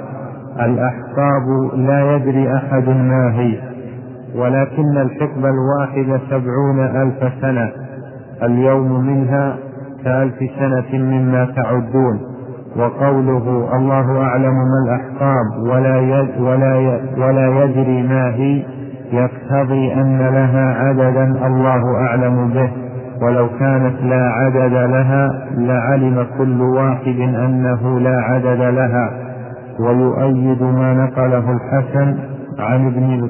الأحقاب لا يدري أحد ما هي ولكن الحقب الواحد سبعون ألف سنة اليوم منها كألف سنة مما تعدون. وقوله الله أعلم ما الأحقاب ولا, يد ولا, يد ولا يدري ما هي يقتضي أن لها عددا الله أعلم به ولو كانت لا عدد لها لعلم كل واحد أنه لا عدد لها. ويؤيد ما نقله الحسن عن ابن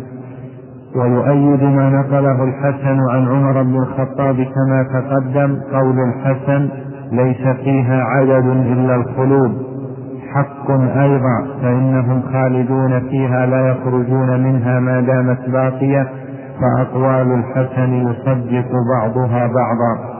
ويؤيد ما نقله الحسن عن عمر بن الخطاب كما تقدم قول الحسن ليس فيها عدد إلا الخلود حق أيضا فإنهم خالدون فيها لا يخرجون منها ما دامت باقية. فأقوال الحسن يصدق بعضها بعضا.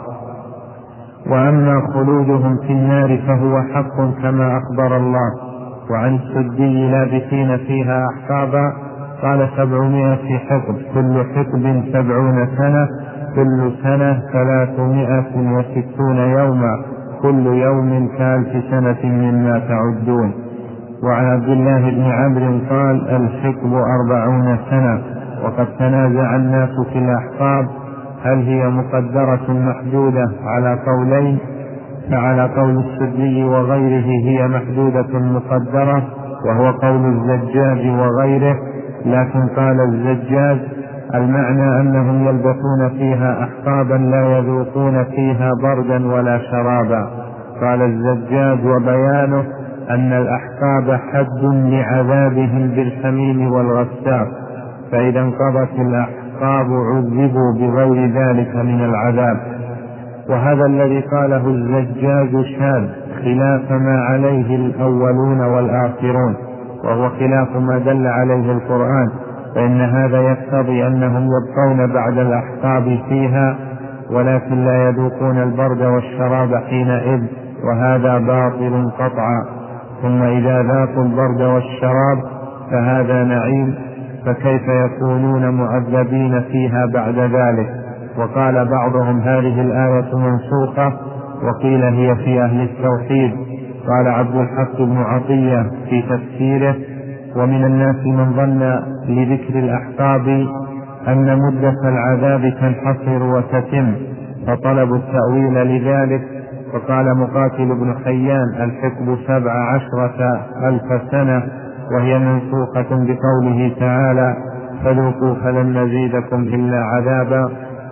وأما خلودهم في النار فهو حق كما أخبر الله. وعن السدي لابثين فيها أحقابا قال سبعمائة حقب كل حقب سبعون سنة كل سنة ثلاثمائة وستون يوما كل يوم كألف سنة مما تعدون. وعن عبد الله بن عمرو قال الحقب أربعون سنة. وقد تنازع الناس في الأحقاب هل هي مقدرة محدودة على قولين فعلى قول السدي وغيره هي محدودة مقدرة وهو قول الزجاج وغيره. لكن قال الزجاج المعنى أنهم يلبثون فيها أحقابا لا يذوقون فيها بردا ولا شرابا. قال الزجاج وبيانه أن الأحقاب حد لعذابهم بالحميم والغساق فإذا انقضت الأحقاب عذبوا بغير ذلك من العذاب. وهذا الذي قاله الزجاج شاذ خلاف ما عليه الأولون والآخرون وهو خلاف ما دل عليه القرآن فإن هذا يقتضي أنهم يبقون بعد الأحقاب فيها ولكن لا يذوقون البرد والشراب حينئذ وهذا باطل قطعا. ثم إذا ذاقوا البرد والشراب فهذا نعيم فكيف يكونون معذبين فيها بعد ذلك. وقال بعضهم هذه الآية منسوخة وقيل هي في أهل التوحيد. قال عبد الحق بن عطية في تفسيره ومن الناس من ظن لذكر الأحقاب أن مدة العذاب تنحصر وتتم فطلبوا التأويل لذلك. فقال مقاتل بن حيان الحقب سبع عشرة ألف سنة وهي منسوخة بقوله تعالى فذوقوا فلن نزيدكم إلا عذابا.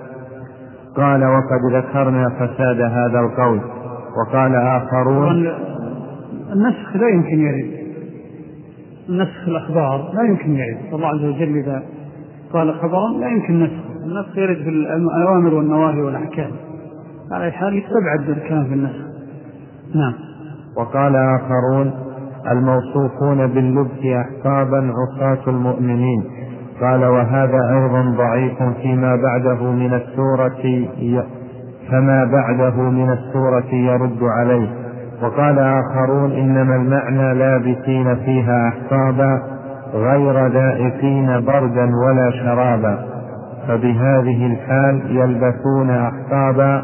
قال وقد ذكرنا فساد هذا القول. وقال آخرون النسخ لا يمكن يرد نسخ الأخبار لا يمكن يرد الله عز وجل إذا قال خبرا لا يمكن نسخه. النسخ يرد في الأوامر والنواهي والأحكام على حال يستبعد الكلام في النسخ. نعم. وقال آخرون الموصوفون باللبس أحقابا عصاة المؤمنين. قال وهذا أيضا ضعيف فيما بعده من السورة فما بعده من السورة يرد عليه. وقال آخرون إنما المعنى لابثين فيها أحقابا غير ذائقين بردا ولا شرابا فبهذه الحال يلبثون أحقابا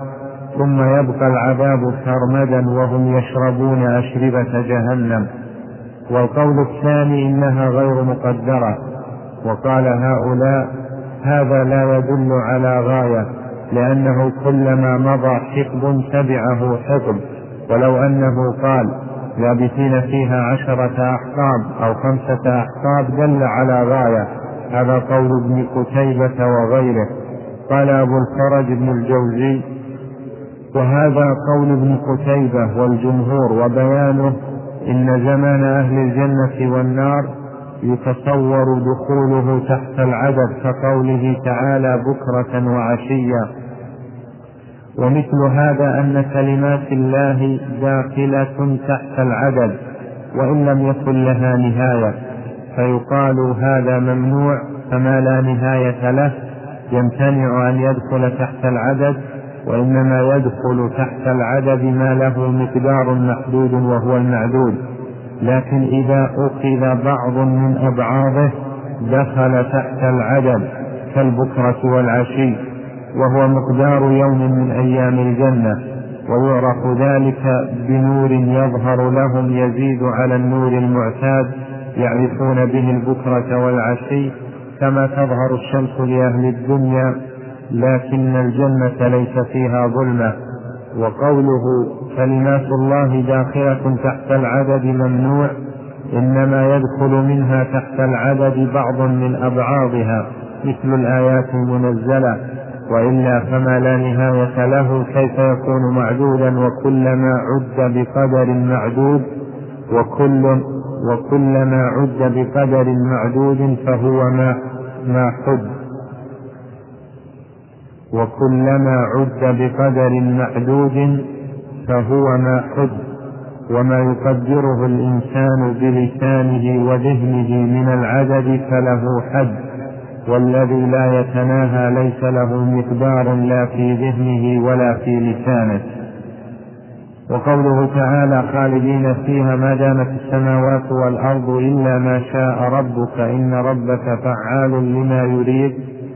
ثم يبقى العذاب سرمدا وهم يشربون أشربة جهنم. والقول الثاني إنها غير مقدرة. وقال هؤلاء هذا لا يدل على غاية، لأنه كلما مضى حقب تبعه حقب، ولو أنه قال لابثين فيها عشرة أحقاب أو خمسة أحقاب دل على غاية. هذا قول ابن قتيبة وغيره. قال أبو الفرج بن الجوزي وهذا قول ابن قتيبة والجمهور، وبيانه إن زمان أهل الجنة والنار يتصور دخوله تحت العدد كقوله تعالى بكرة وعشيا. ومثل هذا أن كلمات الله داخلة تحت العدد وإن لم يكن لها نهاية، فيقال هذا ممنوع فما لا نهاية له يمتنع أن يدخل تحت العدد، وإنما يدخل تحت العدد ما له مقدار محدود وهو المعدود. لكن إذا أخذ بعض من أبعاضه دخل تحت العدد كالبكرة والعشي، وهو مقدار يوم من أيام الجنة، ويعرف ذلك بنور يظهر لهم يزيد على النور المعتاد يعرفون به البكرة والعشي، كما تظهر الشمس لأهل الدنيا، لكن الجنة ليس فيها ظلمة. وقوله كلمات الله داخلة تحت العدد ممنوع، إنما يدخل منها تحت العدد بعض من أبعاضها مثل الآيات المنزلة، وإلا فما لا نهاية له كيف يكون معدودا؟ وكلما عد بقدر معدود وكل وكلما عد بقدر معدود فهو ما ما حد وكلما عد بقدر معدود فهو ما حد وما يقدره الإنسان بلسانه وذهنه من العدد فله حد، والذي لا يتناهى ليس له مقدار لا في ذهنه ولا في لسانه. وقوله تعالى خالدين فيها ما دامت السماوات والأرض إلا ما شاء ربك إن ربك فعال لما يريد.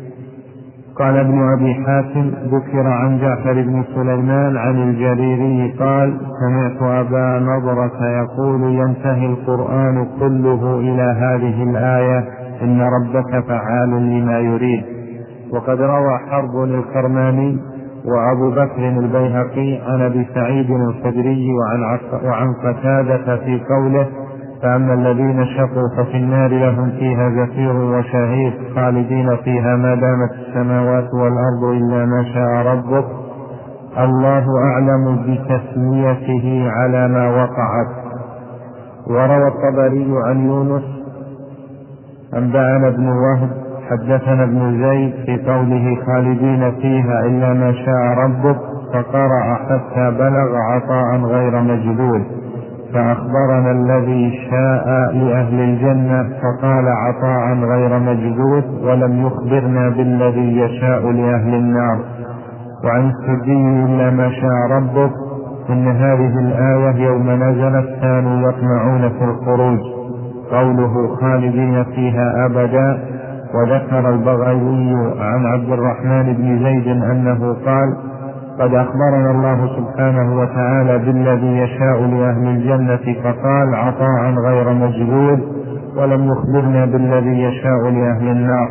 قال ابن أبي حاتم ذكر عن جعفر بن سليمان عن الجريري قال سمعت أبا نضرة يقول ينتهي القرآن كله إلى هذه الآية إن ربك فعال لما يريد. وقد روى حرب الكرماني وأبو بكر البيهقي عن أبي سعيد الخدري وعن قتادة في قوله فأما الذين شقوا ففي النار لهم فيها زفير وشهيق خالدين فيها ما دامت السماوات والأرض إلا ما شاء ربك، الله أعلم بتسميته على ما وقعت. وروى الطبري عن يونس أنبأنا ابن وهب حدثنا ابن زيد في قوله خالدين فيها إلا ما شاء ربك فقرأ حتى بلغ عطاء غير مجدود، فأخبرنا الذي شاء لأهل الجنة فقال عطاء غير مجدود ولم يخبرنا بالذي يشاء لأهل النار. وعن السدي إلا ما شاء ربك إن هذه الآية يوم نزلت كانوا يطمعون في الخروج، قوله خالدين فيها أبدا. وذكر البغوي عن عبد الرحمن بن زيد أنه قال قد أخبرنا الله سبحانه وتعالى بالذي يشاء لأهل الجنة فقال عطاء غير مجدود ولم يخبرنا بالذي يشاء لأهل النار.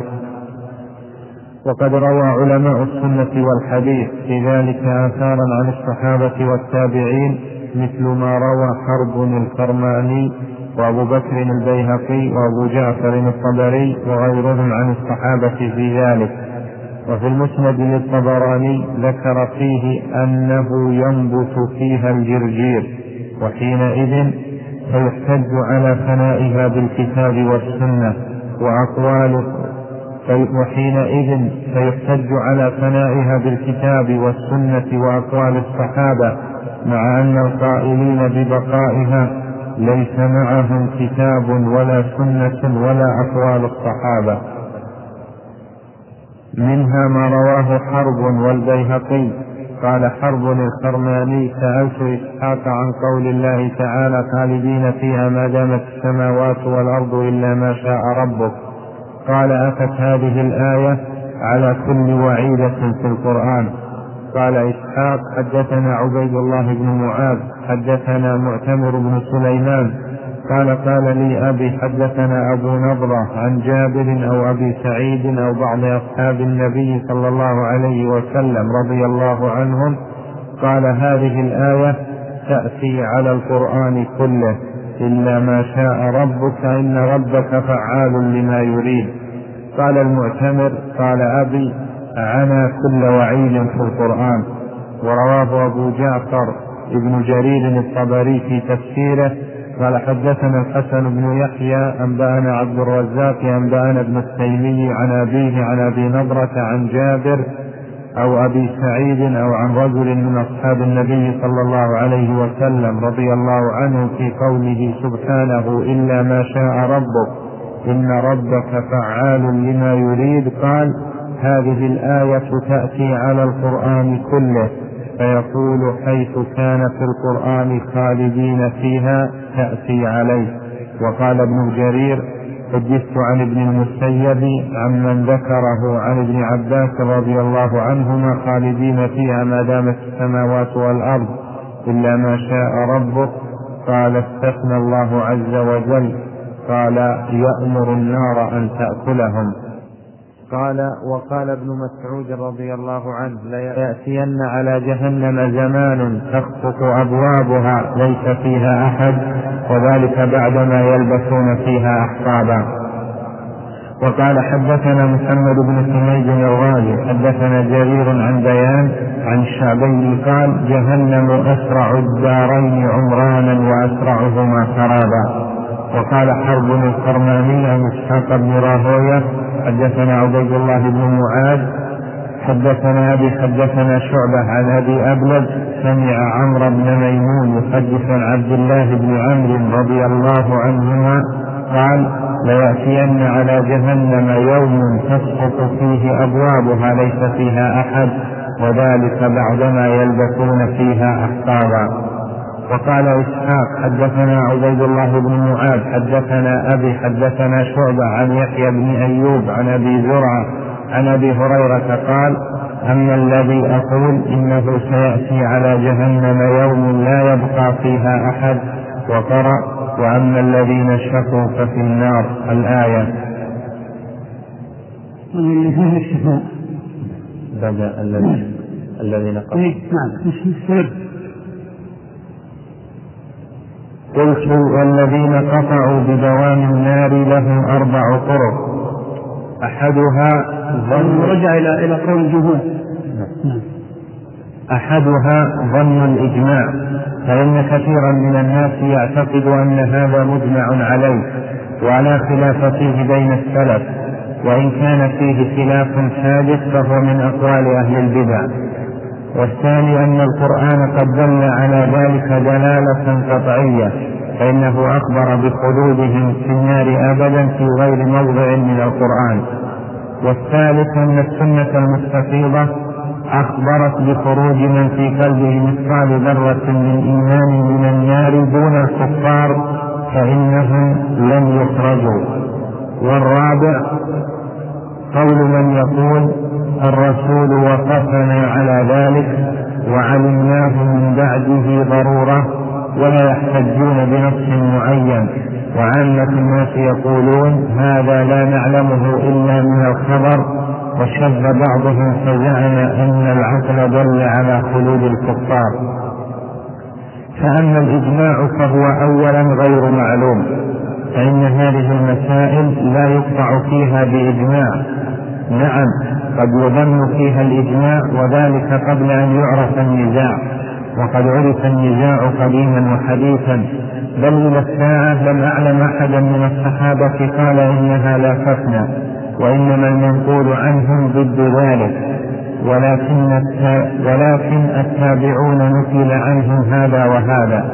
وقد روى علماء السنة والحديث في ذلك آثارا عن الصحابة والتابعين مثل ما روى حرب الكرماني وأبو بكر البيهقي وأبو جعفر الطبري وغيرهم عن الصحابة في ذلك. وفي المسند للطبراني ذكر فيه أنه ينبت فيها الجرجير، وحينئذ فيحتج على ثنائها بالكتاب والسنة وأقوال وحينئذ فيحتج على ثنائها بالكتاب والسنة وأقوال الصحابة، مع أن القائلين ببقائها ليس معهم كتاب ولا سنة ولا أقوال الصحابة. منها ما رواه حرب والبيهقي قال حرب الكرماني سألت إسحاق عن قول الله تعالى خالدين فيها ما دامت السماوات والأرض إلا ما شاء ربك، قال أتت هذه الآية على كل وعيدة في القرآن. قال إسحاق حدثنا عبيد الله بن معاذ حدثنا معتمر بن سليمان قال قال لي أبي حدثنا أبو نضرة عن جابر أو أبي سعيد أو بعض أصحاب النبي صلى الله عليه وسلم رضي الله عنهم قال هذه الآية تأتي على القرآن كله إلا ما شاء ربك إن ربك فعال لما يريد. قال المعتمر قال أبي عنا كل وعيد في القرآن. ورواه أبو جعفر ابن جرير الطبري في تفسيره قال حدثنا الحسن بن يحيى أنبأنا عبد الرزاق أنبأنا ابن التيمي عن أبيه عن أبي نضرة عن جابر أو أبي سعيد أو عن رجل من أصحاب النبي صلى الله عليه وسلم رضي الله عنه في قوله سبحانه إلا ما شاء ربك إن ربك فعال لما يريد. قال هذه الآية تأتي على القرآن كله فيقول حيث كان في القرآن خالدين فيها تأتي عليه. وقال ابن جرير حدثت عن ابن المسيب عمن ذكره عن ابن عباس رضي الله عنهما خالدين فيها ما دامت السماوات والأرض إلا ما شاء ربك. قال استثنى الله عز وجل قال يأمر النار أن تأكلهم. قال وقال ابن مسعود رضي الله عنه ليأتين على جهنم زمان تخطف أبوابها ليس فيها أحد وذلك بعدما يلبسون فيها أحقابا. وقال حدثنا محمد بن حميد الغازي حدثنا جرير عن بيان عن الشعبي قال جهنم أسرع الدارين عمرانا وأسرعهما خرابا. وقال حرب الكرماني عن إسحاق بن راهويه حدثنا عبيد الله بن معاذ حدثنا أبي حدثنا شعبة عن أبي أبلج سمع عمرو بن ميمون يحدث عن عبد الله بن عمرو رضي الله عنهما قال ليأتين على جهنم يوم تسقط فيه أبوابها ليس فيها أحد وذلك بعدما يلبسون فيها أحقابا. وقال إسحاق حدثنا عبيد الله بن معاذ حدثنا أبي حدثنا شعبة عن يحيى بن أيوب عن أبي زرعة عن أبي هريرة قال أما الذي أقول إنه سيأتي على جهنم يوم لا يبقى فيها أحد وقرأ وأما الذين شكوا ففي النار الآية. بدأ الذين قالوا قلت والذين قطعوا بدوام النار لهم أربع طرق أحدها ظن رجع إلى إلى قول الجمهور أحدها ظن الإجماع فإن كثيرا من الناس يعتقد أن هذا مجمع عليه ولا خلاف فيه بين السلف وإن كان فيه خلاف حادث فهو من أقوال أهل البدع. والثاني أن القرآن قد دل على ذلك دلالة قطعية فإنه أخبر بخلودهم في النار أبدا في غير موضع من القرآن. والثالث أن السنة المستفيضة أخبرت بخروج من في قلبه مثقال ذرة من إيمان من النار دون الكفار فإنهم لم يخرجوا. والرابع قول من يقول الرسول وقفنا على ذلك وعلمناه من بعده ضرورة ولا يحتجون بنص معين وعامة الناس يقولون هذا لا نعلمه إلا من الخبر وشذ بعضهم فزعم أن العقل دل على خلود الكفار. فأما الإجماع فهو أولا غير معلوم فإن هذه المسائل لا يقطع فيها بإجماع. نعم قد يظن فيها الإجماع وذلك قبل أن يعرف النزاع وقد عرف النزاع قديما وحديثا بل إلى الساعة لم أعلم أحدا من الصحابة قال إنها لا تفنى وإنما المنقول عنهم ضد ذلك ولكن, ولكن التابعون نقل عنهم هذا وهذا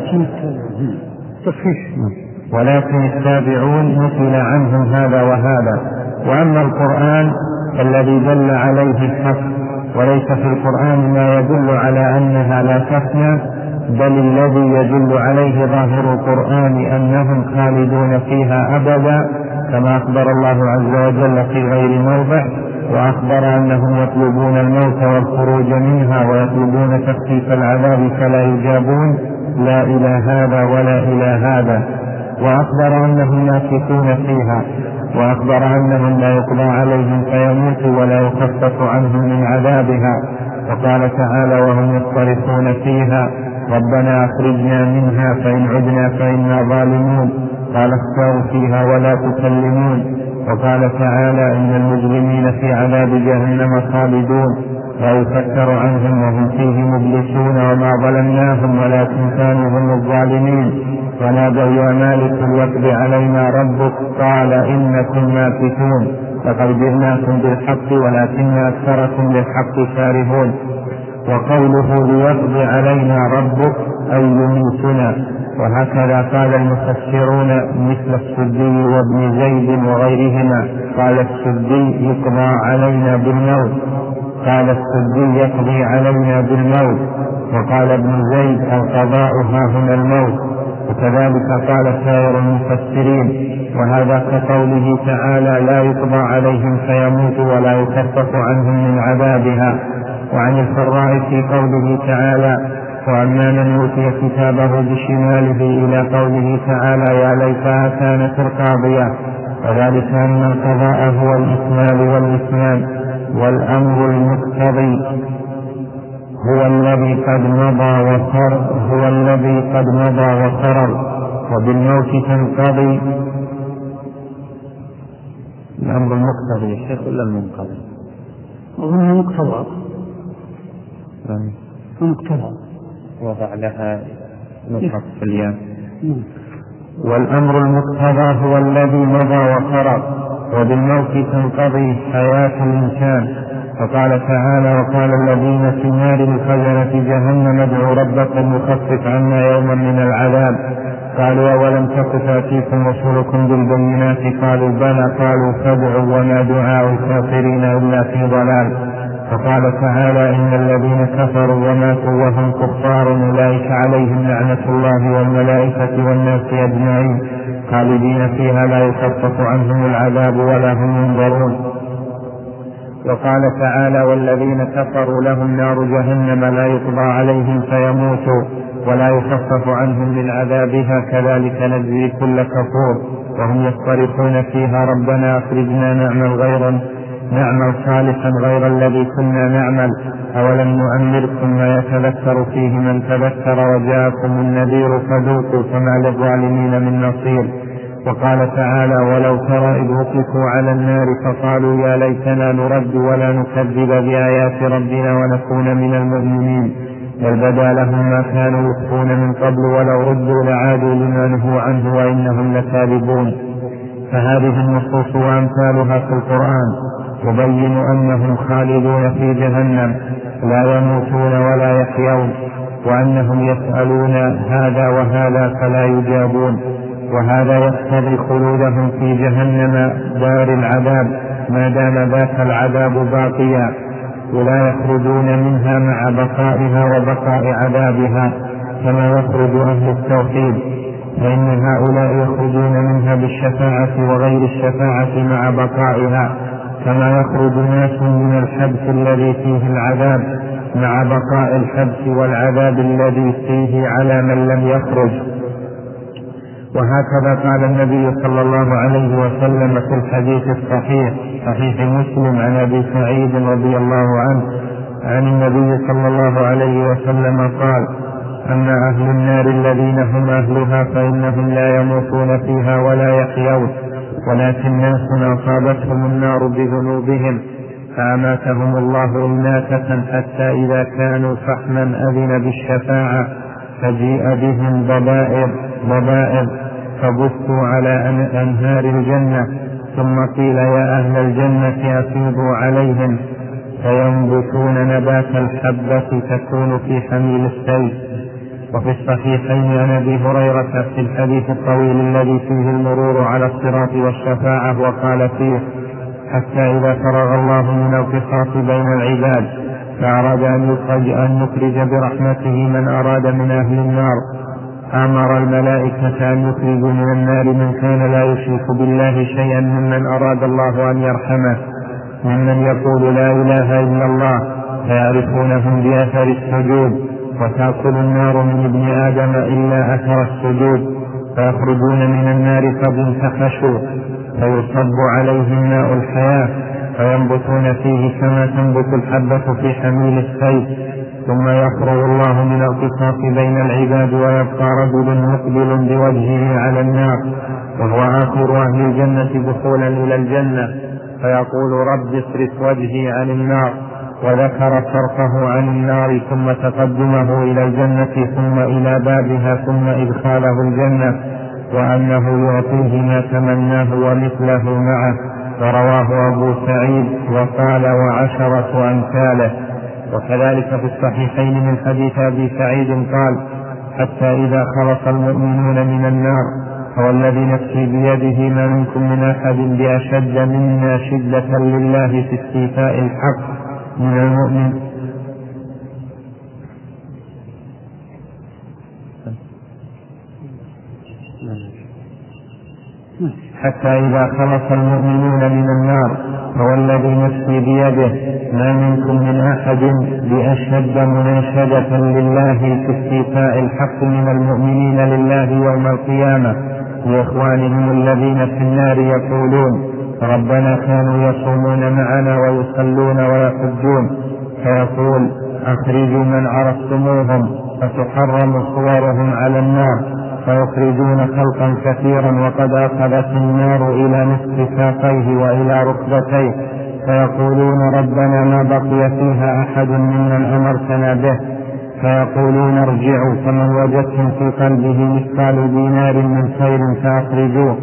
ولكن التابعون نقل عنهم هذا وهذا. وأما القرآن الذي دل عليه الحق وليس في القرآن ما يدل على أنها لا تفنى بل الذي يدل عليه ظاهر القرآن أنهم خالدون فيها أبدا كما أخبر الله عز وجل في غير موضع وأخبر أنهم يطلبون الموت والخروج منها ويطلبون تخفيف العذاب فلا يجابون لا إلى هذا ولا إلى هذا. وأخبر أنهم ماكثون فيها، وأخبر أنهم لا يقضى عليهم فيموتوا ولا يخفف عنهم من عذابها. وقال تعالى وهم يصطرخون فيها ربنا أخرجنا منها فإن عدنا فإنا ظالمون قال اخسأوا فيها ولا تكلمون. وقال تعالى إن المجرمين في عذاب جهنم خالدون لا يفتر عنهم وهم فيه مبلسون وما ظلمناهم ولكن كانوا هم الظالمين. ونادوا يا مالك ليقض علينا ربك قال إنكم ماكثون لقد جئناكم بالحق ولكن أكثركم للحق كارهون. وقوله ليقض علينا ربك أي يميتنا. وهكذا قال المفسرون مثل السدي وابن زيد وغيرهما. قال السدي يقضى علينا بالموت، قال السدي يقضي علينا بالموت، وقال ابن زيد القضاء ها هنا الموت. وكذلك قال سائر المفسرين. وهذا كقوله تعالى لا يقضى عليهم فيموتوا ولا يخفف عنهم من عذابها. وعن الفراء في قوله تعالى وأما من أوتي كتابه بشماله إلى قوله تعالى يا ليتها كانت القاضية. وذلك أن القضاء هو الإكمال والإتمام، والأمر المقتضي هو الذي قد مضى وقرر هو الذي قد مضى وقرر وبالموت تنقضي. الأمر المقتضي يا شيخ ولا المنقضي؟ أظن المقتضى. المقتضى وضع لها نقط في الياء. والأمر المقتضى هو الذي مضى وقرر وبالموت تنقضي حياة الإنسان. فقال تعالى وقال الذين في النار لخزنة جهنم ادعوا ربكم يخفف عنا يوما من العذاب قالوا أولم تك تأتيكم رسلكم بالبينات قالوا بلى قالوا فادعوا وما دعاء الكافرين إلا في ضلال. فقال تعالى إن الذين كفروا وماتوا وهم كفار أولئك عليهم لعنة الله والملائكة والناس أجمعين خالدين فيها لا يخفف عنهم العذاب ولا هم ينظرون. وقال تعالى والذين كفروا لهم نار جهنم لا يقضى عليهم فيموتوا ولا يخفف عنهم من عذابها كذلك نجزي كل كفور وهم يصطرخون فيها ربنا أخرجنا نعمل غير نعمل صالحا غير الذي كنا نعمل أولم نؤمركم ما يتذكر فيه من تذكر وجاءكم النذير فذوقوا فما للظالمين من نصير. وقال تعالى ولو ترى إذ وقفوا على النار فقالوا يا ليتنا نرد ولا نكذب بآيات ربنا ونكون من المؤمنين بل بدا لهم ما كانوا يخفون من قبل ولو ردوا لعادوا لما نهوا عنه وإنهم لكاذبون. فهذه النصوص وأمثالها في القرآن تبين أنهم خالدون في جهنم لا يموتون ولا يحيون وأنهم يسألون هذا وهذا فلا يجابون. وهذا يقتضي خلودهم في جهنم دار العذاب ما دام ذاك العذاب باقيا ولا يخرجون منها مع بقائها وبقاء عذابها كما يخرج أهل التوحيد فإن هؤلاء يخرجون منها بالشفاعة وغير الشفاعة مع بقائها كما يخرج ناس من الحبس الذي فيه العذاب مع بقاء الحبس والعذاب الذي فيه على من لم يخرج. وهكذا قال النبي صلى الله عليه وسلم في الحديث الصحيح صحيح مسلم عن أبي سعيد رضي الله عنه عن النبي صلى الله عليه وسلم قال أما أهل النار الذين هم أهلها فإنهم لا يموتون فيها ولا يحيون ولكن ناس أصابتهم النار بذنوبهم فأماتهم الله إماتة حتى إذا كانوا فحما أذن بالشفاعة فجيء بهم ضبائر ضبائر فبثوا على أنهار الجنة ثم قيل يا أهل الجنة أفيضوا عليهم فينبتون نبات الحبة تكون في حميل السيف. وفي الصحيحين عن أبي هريرة في الحديث الطويل الذي فيه المرور على الصراط والشفاعة وقال فيه حتى إذا فرغ الله من القصاص بين العباد فأراد أن يخرج, أن يخرج برحمته من أراد من أهل النار أمر الملائكة أن يخرجوا من النار من كان لا يشرك بالله شيئا ممن أراد الله أن يرحمه ممن يقول لا إله إلا الله فيعرفونهم بأثر السجود، وتأكل النار من ابن آدم إلا أثر السجود، فيخرجون من النار قد انتخشوا، فيصب عليهم ماء الحياة فينبتون فيه كما تنبت الحبة في حميل السيف، ثم يفرغ الله من القصاص بين العباد، ويبقى رجل مقبل بوجهه على النار وهو آخر أهل الجنة دخولا إلى الجنة، فيقول رب اصرف وجهي عن النار، وذكر صرفه عن النار ثم تقدمه إلى الجنة ثم إلى بابها ثم إدخاله الجنة، وأنه يعطيه ما تمناه ومثله معه. ورواه أبو سعيد وقال وعشرة أمثاله. وكذلك في الصحيحين من حديث أبي سعيد قال حتى إذا خلص المؤمنون من النار فوالذي نفسي بيده ما منكم من أحد بأشد منا شدة لله في استيفاء الحق من المؤمن حتى إذا خلص المؤمنون من النار فوالذي نفسي بيده ما منكم من أحد بأشد مناشدة لله في استيفاء الحق من المؤمنين لله يوم القيامة لإخوانهم الذين في النار يقولون ربنا كانوا يصومون معنا ويصلون ويحجون، فيقول أخرجوا من عرفتموهم، فتحرم صورهم على النار، فيخرجون خلقا كثيرا وقد أخذت النار إلى نصف ساقيه وإلى ركبتيه، فيقولون ربنا ما بقي فيها أحد ممن أمرتنا به، فيقولون ارجعوا فمن وجدتم في قلبه مثقال دينار من خير فأخرجوه،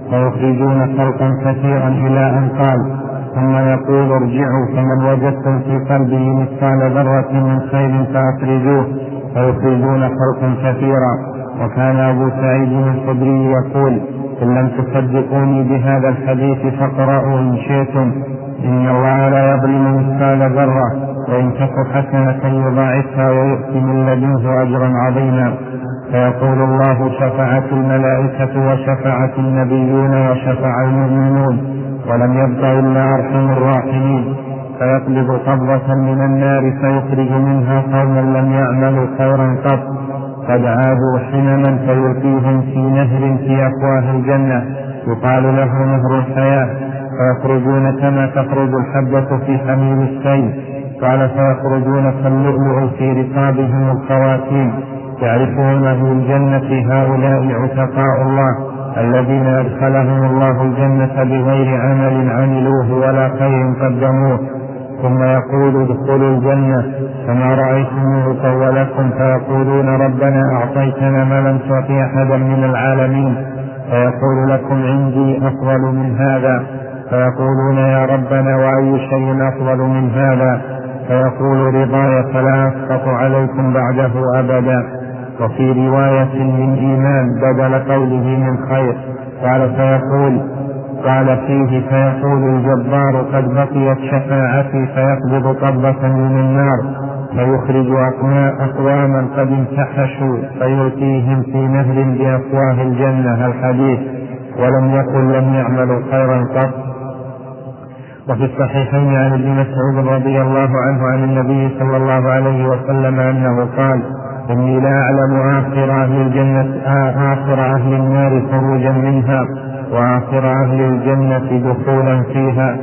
فيخرجون خلقا كثيرا إلى أن قال ثم يقول ارجعوا فمن وجدتم في قلبه مثقال ذرة من خير فأخرجوه، فيخرجون خلقا كثيرا. وكان أبو سعيد الخدري يقول إن لم تصدقوني بهذا الحديث فاقرأوا إن شئتم، إن الله لا يظلم مثقال ذرة وإن تك حسنة يضاعفها ويؤتي من لدنه أجرا عظيما. فيقول الله شفعت الملائكة وشفعت النبيون وشفع المؤمنون ولم يبق إلا أرحم الراحمين، فيقبض قبضة من النار فيخرج منها قوما لم يعملوا خيرا قط قد عادوا حمما فيلقيهم في نهر في أفواه الجنة يقال له نهر الحياة، فيخرجون كما تخرج الحبة في حميل السيل. قال فيخرجون كاللؤلؤ في رقابهم الخواتيم، يعرفون أهل الجنة هؤلاء عتقاء الله الذين أدخلهم الله الجنة بغير عمل عملوه ولا خير قدموه، ثم يقول ادخلوا الجنة كما رأيتموه قولكم، فيقولون ربنا أعطيتنا ما لم تعطي أحدا من العالمين، فيقول لكم عندي أفضل من هذا، فيقولون يا ربنا وأي شيء أفضل من هذا، فيقول رضاي فلا أسقط عليكم بعده أبدا. وفي رواية من إيمان بدل قوله من خير قال فيقول قال فيه فيقول الجبار قد بقيت شفاعتي، فيقبض قبضة من النار فيخرج أقواما قد انتحشوا فيؤتيهم في نهر بأفواه الجنة الحديث، ولم يكن لم يعملوا خيرا قط. وفي الصحيحين عن ابن مسعود رضي الله عنه عن النبي صلى الله عليه وسلم أنه قال إني لا أعلم آخر أهل الجنة آخر أهل النار خروجا منها وآخر أهل الجنة دخولا فيها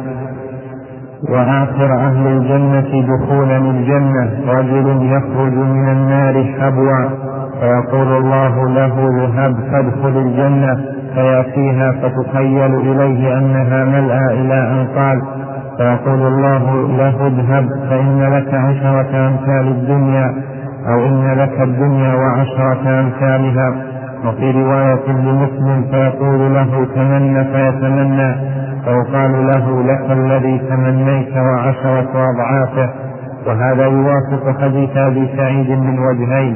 وآخر أهل الجنة دخولا الجنة رجل يخرج من النار حبوا، فيقول الله له ذهب فادخل الجنة، فيأتيها فتخيل إليه أنها ملأى إلى أن قال فيقول الله له اذهب فإن لك عشرة أمثال الدنيا أو إن لك الدنيا وعشرة أمثالها. وفي رواية لمسلم فيقول له تمنى فيتمنى، فيقال له لك الذي تمنيت وعشرة أضعافه. وهذا يوافق حديث أبي سعيد من وجهين.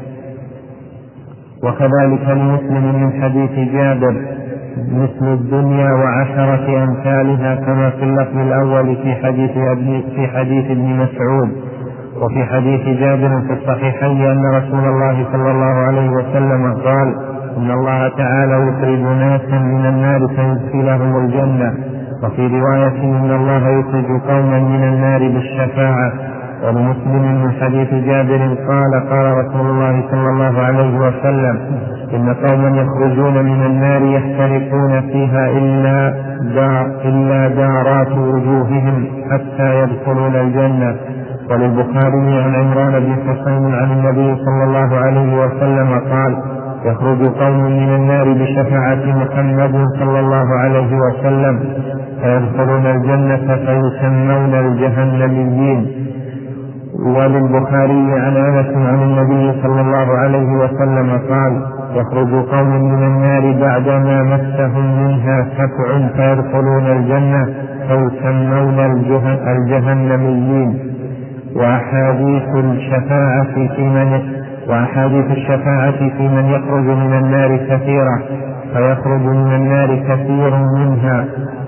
وكذلك لمسلم من حديث جابر مثل الدنيا وعشرة أمثالها كما في اللفظ الأول في حديث في حديث ابن مسعود. وفي حديث جابر في الصحيحين أن رسول الله صلى الله عليه وسلم قال إن الله تعالى يخرج ناسا من النار فيدخلهم الجنة وفي رواية إن الله يخرج قوما من النار بالشفاعة. ومسلم من حديث جابر قال قال رسول الله صلى الله عليه وسلم إن قوما يخرجون من النار يحترقون فيها إلا, دار إلا دارات وجوههم حتى يدخلون الجنة. وللبخاري عن عمران بن حسين عن النبي صلى الله عليه وسلم قال يخرج قوم من النار بشفاعة محمد صلى الله عليه وسلم فيدخلون الجنة فيسمون الجهنميين. وللبخاري عن أنس عن النبي صلى الله عليه وسلم قال يخرج قوم من النار بعدما مسهم منها سفع فيدخلون الجنة فيسمون الجهنميين. وأحاديث الشفاعة في من وأحاديث الشفاعة في من يخرج من النار كثيرة فيخرج من النار كثير منها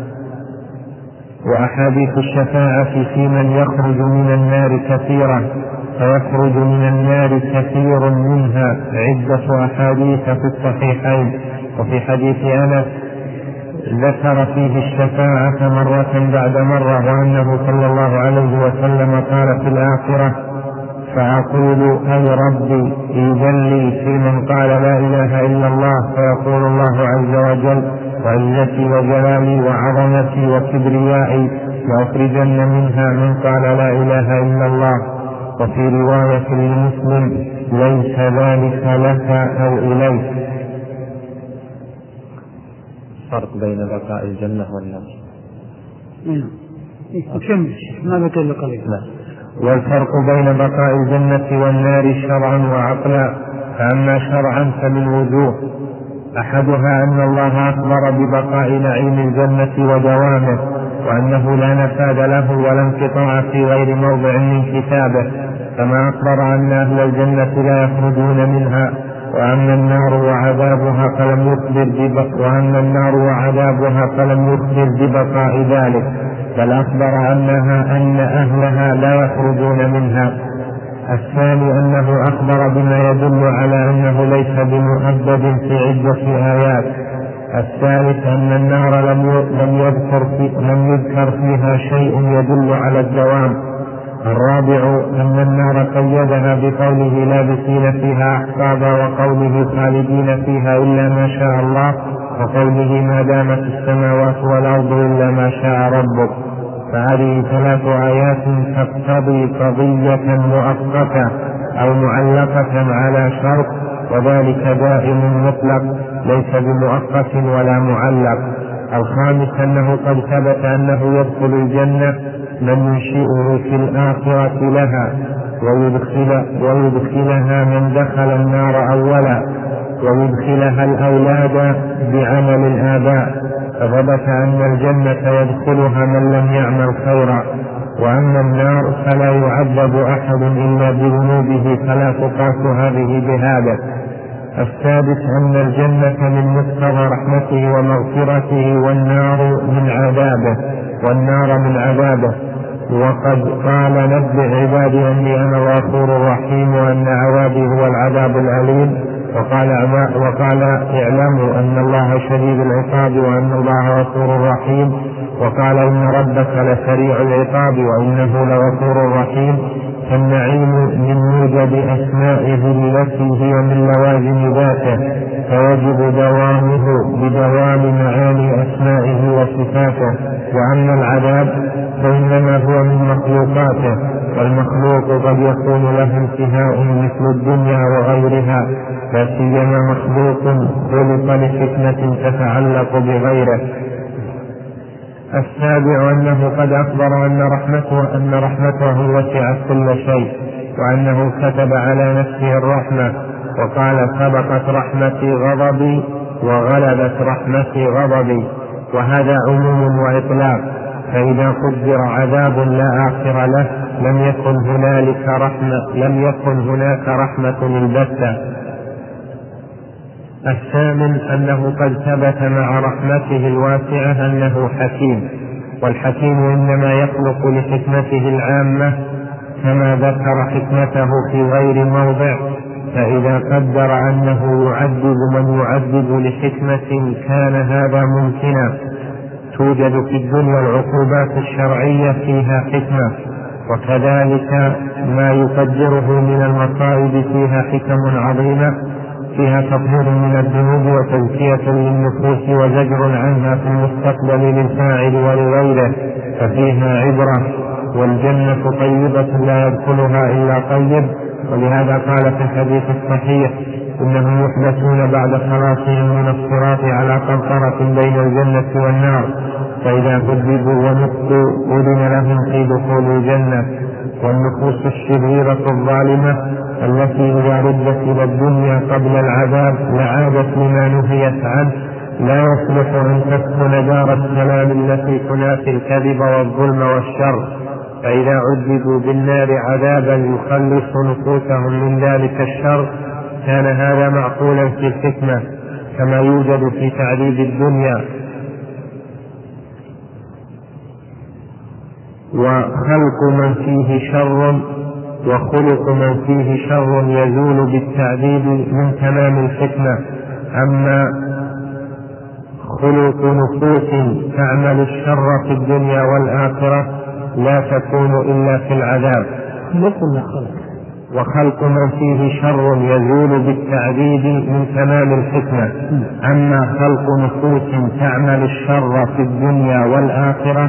وأحاديث الشفاعة في من يخرج من النار كثيرة فيخرج من النار كثير منها عدة أحاديث في الصحيحين. وفي حديث أنس ذكر فيه الشفاعة مرة بعد مرة وأنه صلى الله عليه وسلم قال في الآخرة فأقول أي ربي إذن لي في من قال لا إله إلا الله فيقول الله عز وجل وعزتي وجلالي وعظمتي وكبريائي لأخرجن منها من قال لا إله إلا الله. وفي رواية لمسلم ليس ذلك لك أو إليك. فرق بين بقاء الجنة والنار. كم ما بقي قليل. والفرق بين بقاء الجنة والنار شرعا وعقلا. فأما شرعا فمن وجوه أحدها أن الله أخبر ببقاء نعيم الجنة ودوامه وأنه لا نفاذ له ولا انقطاع في غير موضع من كتابه كما أخبر أن أهل الجنة لا يخرجون منها. وأن النار وعذابها فلم يخبر وأن النار وعذابها فلم يخبر ببقاء ذلك بل أخبر أنها أن أهلها لا يخرجون منها. الثاني أنه أخبر بما يدل على أنه ليس بمؤبد في عدة آيات. الثالث أن النار لم يذكر, في لم يذكر فيها شيء يدل على الدوام. الرابع أن النار قيدها بقوله لابسين فيها أحقابا وقوله خالدين فيها إلا ما شاء الله وقوله ما دامت السماوات والأرض إلا ما شاء ربك. فهذه ثلاث آيات تقتضي قضية مؤقتة أو معلقة على شرط وذلك دائم مطلق ليس بمؤقت ولا معلق. الخامس أنه قد ثبت أنه يدخل الجنة من ينشئه في الآخرة لها ويدخل ويدخلها من دخل النار أولا ويدخلها الأولاد بعمل الآباء. فثبت أن الجنة يدخلها من لم يعمل خيرا وأما النار فلا يعذب أحد إلا بذنوبه فلا تقاس هذه بهذا. السادس أن الجنة من مقتضى رحمته ومغفرته والنار من عذابه والنار من عذابه. وقد قال نبئ عبادي أني أنا الغفور الرحيم وأن عذابي هو العذاب الأليم. وقال, وقال اعلموا أن الله شديد العقاب وأن الله غفور رحيم. وقال إن ربك لسريع العقاب وإنه لغفور رحيم. فالنعيم من موجب أسمائه التي هي من لوازم ذاته فيجب دوامه بدوام معاني أسمائه وصفاته. وأما العذاب فإنما هو من مخلوقاته والمخلوق قد يكون له انتهاء مثل الدنيا وغيرها لا سيما مخلوق خلق لحكمة تتعلق بغيره. السابع أنه قد أخبر أن رحمته, أن رحمته وسعت كل شيء وأنه كتب على نفسه الرحمة وقال سبقت رحمتي غضبي وغلبت رحمتي غضبي. وهذا عموم وإطلاق فإذا قدر عذاب لا آخر له لم يكن هنالك رحمة لم يكن هناك رحمة البتة. الثامن أنه قد ثبت مع رحمته الواسعة أنه حكيم والحكيم إنما يخلق لحكمته العامة كما ذكر حكمته في غير موضع. فإذا قدر أنه يعذب من يعذب لحكمة كان هذا ممكنا توجد في الدنيا العقوبات الشرعية فيها حكمة، وكذلك ما يقدره من المصائب فيها حكم عظيمة، فيها تطهير من الذنوب وتزكية للنفوس وزجر عنها في المستقبل للفاعل ولغيره، ففيها عبرة. والجنة طيبة لا يدخلها إلا طيب، ولهذا قال في الحديث الصحيح: إنهم يحدثون بعد خلاصهم من الصراط على قنطرة بين الجنة والنار، فإذا كذبوا ونقوا أذن لهم في دخول الجنة. والنفوس الشريرة الظالمة التي إذا ردت إلى الدنيا قبل العذاب لعادت لما نهيت عنه لا يصلح أن تسكن دار السلام التي تنافي الكذب والظلم والشر، فإذا عذبوا بالنار عذابا يخلص نفوسهم من ذلك الشر كان هذا معقولا في الحكمة، كما يوجد في تعذيب الدنيا. وخلق من فيه شر وخلق من فيه شر يزول بالتعذيب من تمام الحكمة. أما خلق نفوس تعمل الشر في الدنيا والآخرة لا تكون إلا في العذاب. وخلق من فيه شر يزول بالتعذيب من تمام الحكمة. أما خلق نفوس تعمل الشر في الدنيا والآخرة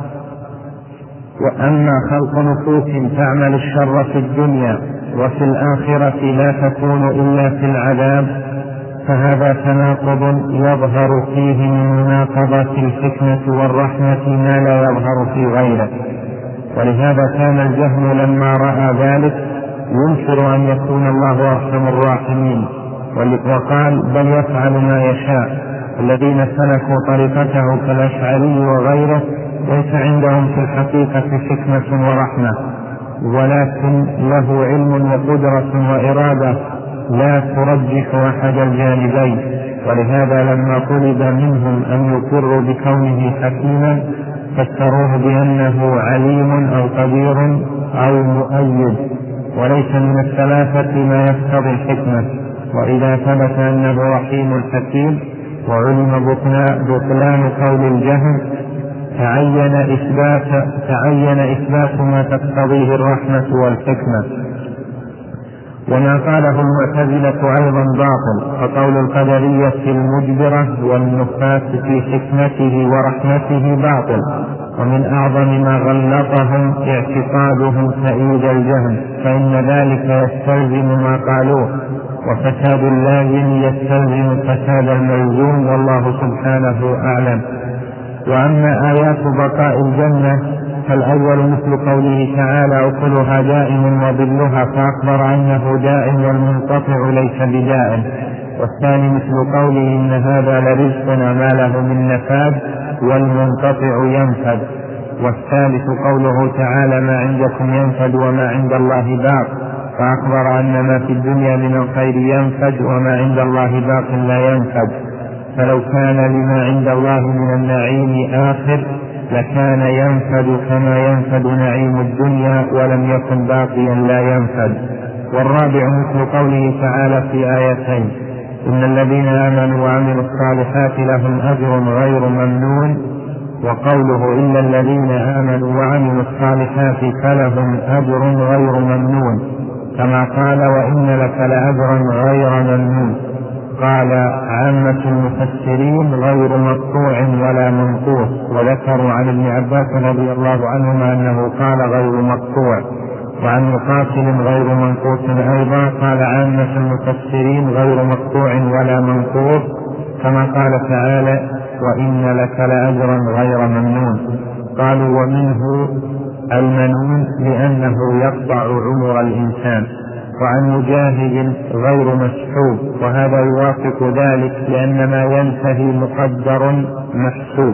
وأما خلق نفوس تعمل الشر في الدنيا وفي الآخرة لا تكون إلا في العذاب، فهذا تناقض يظهر فيه من مناقضة الحكمة والرحمة ما لا يظهر في غيره. ولهذا كان الجهم لما رأى ذلك ينكر أن يكون الله أرحم الراحمين، وقال: بل يفعل ما يشاء. الذين سلكوا طريقته كالأشعري وغيره ليس عندهم في الحقيقة حكمة ورحمة، ولكن له علم وقدرة وإرادة لا ترجح أحد الجانبين. ولهذا لما طلب منهم أن يقروا بكونه حكيما فسروه بأنه عليم أو قدير أو مؤيد، وليس من الثلاثة ما يقتضي الحكمة. وإذا ثبت أنه رحيم حكيم وعلم بطلان قول الجهم تعين إثبات, تعين إثبات ما تقتضيه الرحمة والحكمة. وما قاله المعتزلة أيضا باطل، فقول القدرية المجبرة والنفاة في حكمته ورحمته باطل. ومن أعظم ما غلطهم اعتقادهم تأييد الجهم، فإن ذلك يستلزم ما قالوه، وفساد اللازم يستلزم فساد الملزوم، والله سبحانه أعلم. وأما آيات بقاء الجنة فالأول مثل قوله تعالى: أكلها دائم وظلها، فأخبر أنه دائم والمنقطع ليس بدائم. والثاني مثل قوله: إن هذا لرزقنا ما له من نفاد والمنقطع ينفد. والثالث قوله تعالى: ما عندكم ينفد وما عند الله باق، فأخبر أن ما في الدنيا من الخير ينفد وما عند الله باق لا ينفد. فلو كان لما عند الله من النعيم آخر لكان ينفد كما ينفد نعيم الدنيا، ولم يكن باقيا لا ينفد. والرابع مثل قوله تعالى في آيتين: إن الذين آمنوا وعملوا الصالحات لهم أجر غير ممنون، وقوله: إلا الذين آمنوا وعملوا الصالحات فلهم أجر غير ممنون، كما قال: وإن لك لأجرا غير ممنون. قال عامة المفسرين: غير مقطوع ولا منقوص. وذكروا عن ابن عباس رضي الله عنهما أنه قال غير مقطوع، وعن مقاتل غير منقوص أيضا قال عامة المفسرين غير مقطوع ولا منقوص، كما قال تعالى: وإن لك لأجرا غير ممنون. قالوا ومنه المنون لأنه يقطع عمر الإنسان. وعن مجاهد غير مسحوب، وهذا يوافق ذلك لأن ما ينتهي مقدر محسوب.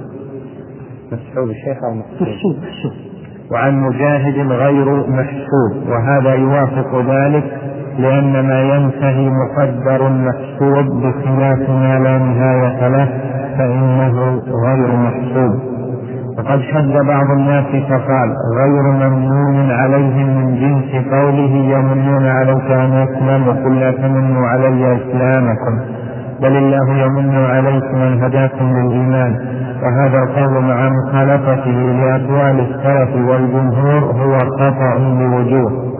مسحوب الشيخ أو محسوب؟ وعن مجاهد غير محسوب، وهذا يوافق ذلك لأن ما ينتهي مقدر محسوب، بخلاف ما لا نهاية له فإنه غير محسوب. وقد شد بعض الناس فقال: غير ممنون عليهم من جنس قوله: يمنون عليك أن يسلموا، قل لا تمنوا علي إسلامكم، بل الله يمن عليكم أن هداكم للإيمان. وهذا القول مع مخالفته لأقوال السلف والجمهور هو خطأ بوجوه.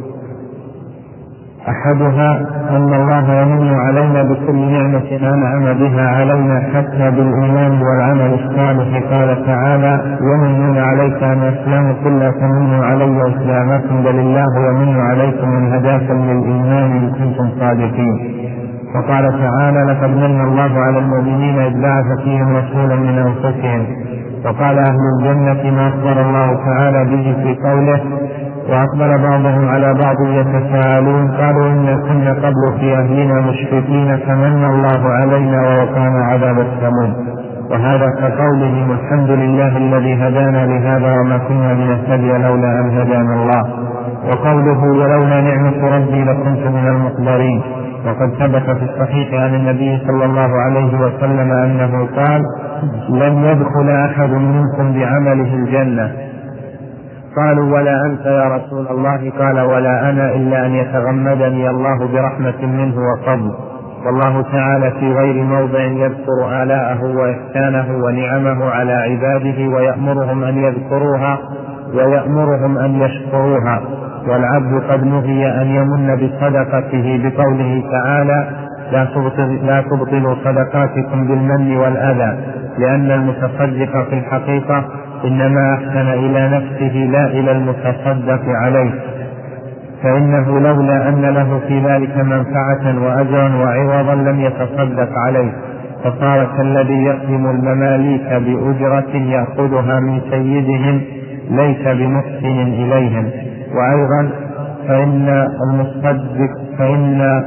أحدها أن الله يمن علينا بكل نعمة أنعم بها علينا حتى بالإيمان والعمل الصالح. قال تعالى: يمنون عليك أن أسلموا قل لا تمنوا علي إسلامكم بل الله يمن عليكم أن هداكم للإيمان إن كنتم صادقين. وقال تعالى: لقد من الله على المؤمنين إذ بعث فيهم رسولا من أنفسهم. وقال أهل الجنة ما أخبر الله تعالى به في قوله: وأقبل بعضهم على بعض يتساءلون قالوا إنا كنا قبل في أهلنا مشركين فمن الله علينا ووقانا عذاب السموم. وهذا كقولهم: الحمد لله الذي هدانا لهذا وما كنا لنهتدي لولا أن هدانا الله. وقوله: ولولا نعمة ربي لكنت من المحضرين. وقد ثبت في الصحيح عن النبي صلى الله عليه وسلم أنه قال: لن يدخل أحد منكم بعمله الجنة. قالوا: ولا أنت يا رسول الله؟ قال: ولا أنا إلا أن يتغمدني الله برحمة منه وفضل. والله تعالى في غير موضع يذكر آلاءه وإحسانه ونعمه على عباده ويأمرهم أن يذكروها ويأمرهم أن يشكروها، والعبد قد نهي أن يمن بصدقته بقوله تعالى: لا تبطل لا تبطلوا صدقاتكم بالمن والأذى، لأن المتصدق في الحقيقة إنما أحسن إلى نفسه لا إلى المتصدق عليه، فإنه لولا أن له في ذلك منفعة وأجرا وعوضا لم يتصدق عليه، فصار كالذي يخدم المماليك بأجرة يأخذها من سيدهم ليس بمحسن إليهم. وأيضا فإن المصدق فإن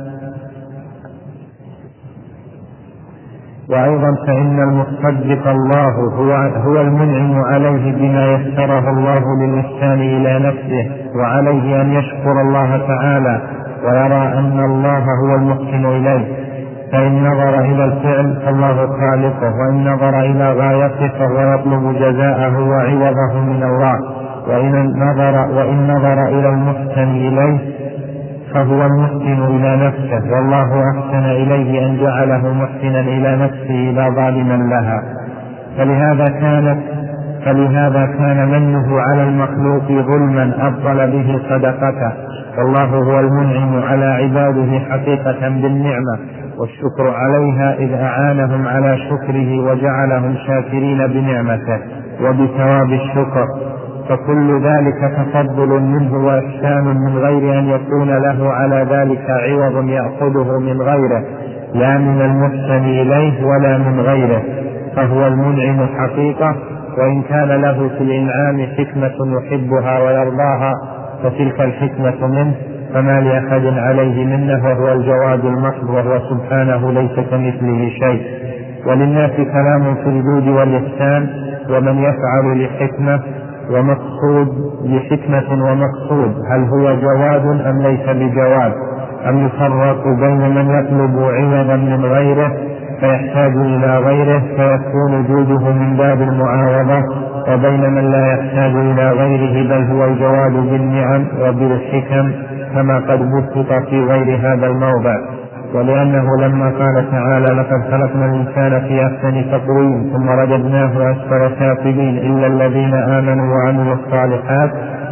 وأيضا فإن المصدق الله هو, هو المنعم عليه بما يسره الله للإحسان إلى نفسه، وعليه أن يشكر الله تعالى ويرى أن الله هو المحسن إليه. فإن نظر إلى الفعل فالله خالقه، وإن نظر إلى غايته فهو يطلب جزاءه وعوضه من الله، وإن نظر, وإن نظر إلى المحسن إليه فهو المحسن إلى نفسه، والله أحسن إليه أن جعله محسنا إلى نفسه لا ظالما لها. فلهذا كانت فلهذا كان منه على المخلوق ظلما أبطل به صدقته، والله هو المنعم على عباده حقيقة بالنعمة، والشكر عليها إذ أعانهم على شكره وجعلهم شاكرين بنعمته وبثواب الشكر. فكل ذلك تفضل منه وإحسان من غير أن يكون له على ذلك عوض يأخذه من غيره، لا من المحسن إليه ولا من غيره، فهو المنعم حقيقة. وإن كان له في الإنعام حكمة يحبها ويرضاها فتلك الحكمة منه، فما لأحد عليه منه، وهو الجواد المحض، وهو سبحانه ليس كمثله شيء. وللناس كلام في الجود والإحسان، ومن يفعل لحكمة ومقصود لحكمة ومقصود، هل هو جواد أم ليس بجواد؟ أم يفرق بين من يطلب عوضا من غيره فيحتاج إلى غيره فيكون جوده من باب المعاوضة، وبين من لا يحتاج إلى غيره بل هو الجواد بالنعم وبالحكم، كما قد بسط في غير هذا الموضع. ولأنه لما قال تعالى: لقد خلقنا الإنسان في أحسن تقويم ثم رددناه أسفل سافلين إلا الذين آمنوا وعملوا الصالحات،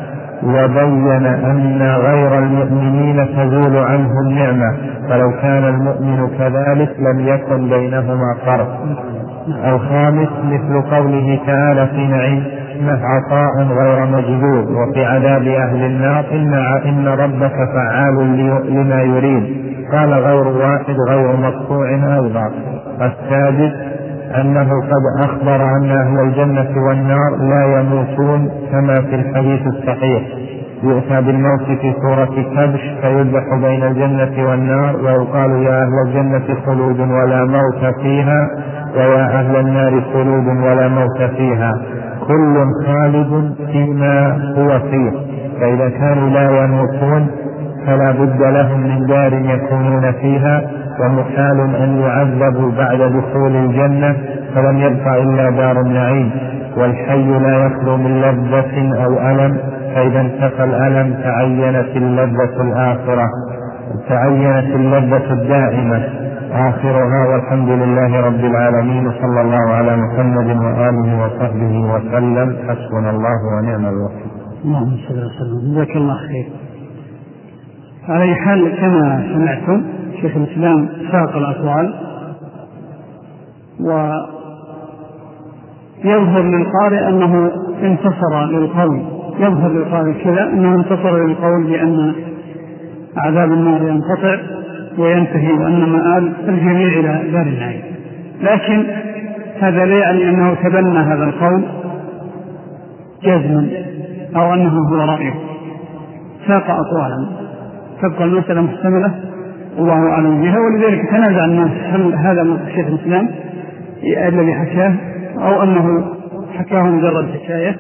وبين أن غير المؤمنين تزول عنه النعمة، فلو كان المؤمن كذلك لم يكن بينهما فرق. الخامس مثل قوله تعالى في نعيم عطاء غير مجذوب، وفي عذاب أهل النار إن ربك فعال لما يريد. قال غير واحد غير مقطوع أيضا. السادس أنه قد أخبر أن أهل الجنة والنار لا يموتون كما في الحديث الصحيح: يؤتى بالموت في صورة كبش فيذبح بين الجنة والنار، ويقال: يا أهل الجنة خلود ولا موت فيها، ويا أهل النار خلود ولا موت فيها، كل خالد فيما هو فيه. فإذا كانوا لا يموتون فلا بد لهم من دار يكونون فيها، ومحال أن يعذبوا بعد دخول الجنة، فلم يبق إلا دار النعيم. والحي لا يخلو من لذة أو ألم، فإذا انتقى الألم تعينت اللذة الآخرة تعينت اللذة الدائمة. آخرها والحمد لله رب العالمين، وصلى الله على محمد وآله وصحبه وسلم. حسبنا الله ونعم الوكيل. اللهم صل وسلم. جزاك الله خير. على أي حال كما سمعتم شيخ الإسلام ساق الأقوال، ويظهر للقارئ أنه انتصر للقول، يظهر للقارئ كذا أنه انتصر للقول بأن عذاب النار ينقطع وينتهي وأن مآل الجميع إلى دار النعيم، لكن هذا لا يعني أنه تبنى هذا القول جزما أو أنه هو رأيه، ساق أقوالا تبقى المسألة محتملة الله أعلم بها. ولذلك تنازع الناس هل هذا شيخ الإسلام الذي حكاه أو أنه حكاه مجرد حكاية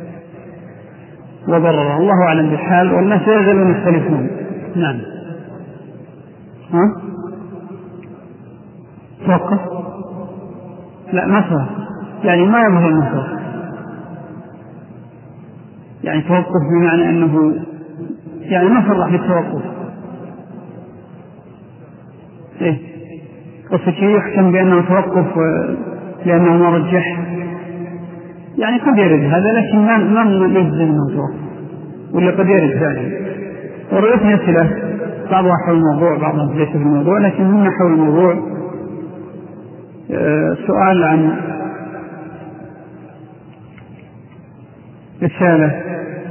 وضرره، الله أعلم بالحال، والناس يزالون يختلفون. نعم. ها؟ توقف؟ لا ما توقف، يعني ما يظهر المنكر، يعني توقف بمعنى أنه يعني ما صرح بالتوقف. إيه؟ قصة يحكم بأنه توقف لأنه ما رجح، يعني قد يرد هذا، لكن ما ما يجزم أنه توقف، ولا قد يرد ذلك. ورأيتني أسئلة بعضها حول الموضوع بعضها ليس في الموضوع، لكن هنا حول الموضوع. أه سؤال عن رسالة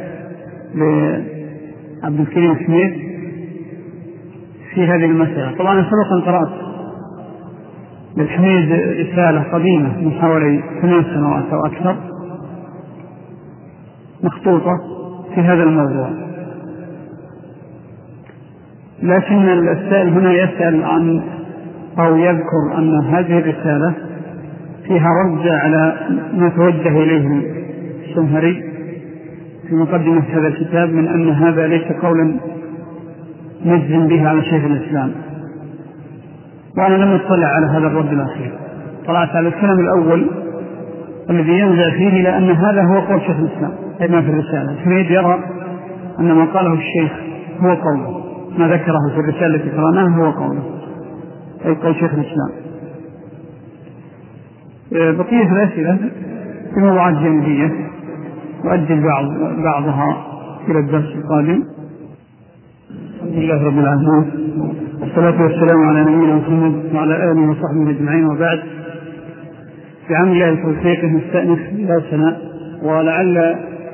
لعبد الكريم حميد في هذه المسألة. طبعا سبقا قرأت للحميد رسالة قديمة من حوالي ثمان سنوات أو أكثر مخطوطة في هذا الموضوع، لكن السائل هنا يسأل عن أو يذكر أن هذه الرسالة فيها رد على ما توجه إليه الشمهري في مقدمة هذا الكتاب من أن هذا ليس قولا نجزم به على شيخ الإسلام. وأنا لم أطلع على هذا الرد الأخير، طلعت على الكلام الأول الذي ينزع فيه لأن هذا هو قول شيخ الإسلام أي ما في الرسالة. حميد يرى أن ما قاله الشيخ هو قوله، ما ذكره في الرسالة التي قرأناها هو قوله أي قول شيخ الإسلام. بقية الأسئلة في موضوعات جانبية وأجل بعض بعضها إلى الدرس القادم. الحمد لله رب العالمين، والصلاة والسلام على نبينا محمد وعلى آله وصحبه أجمعين، وبعد. بعمل الله التوفيق نستأنف درسنا، ولعل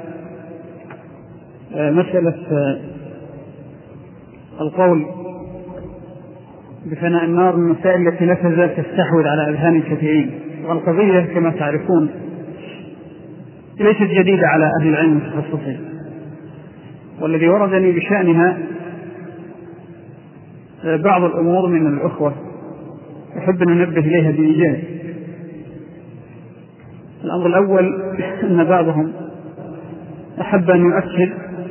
مسألة القول بفناء النار من المسائل التي لا تزال تستحوذ على أذهان الكثيرين، والقضية كما تعرفون ليست جديدة على أهل العلم المتخصصين، والذي وردني بشأنها بعض الأمور من الأخوة أحب أن ننبه إليها بإيجاز. الأمر الأول أن بعضهم أحب أن يؤكد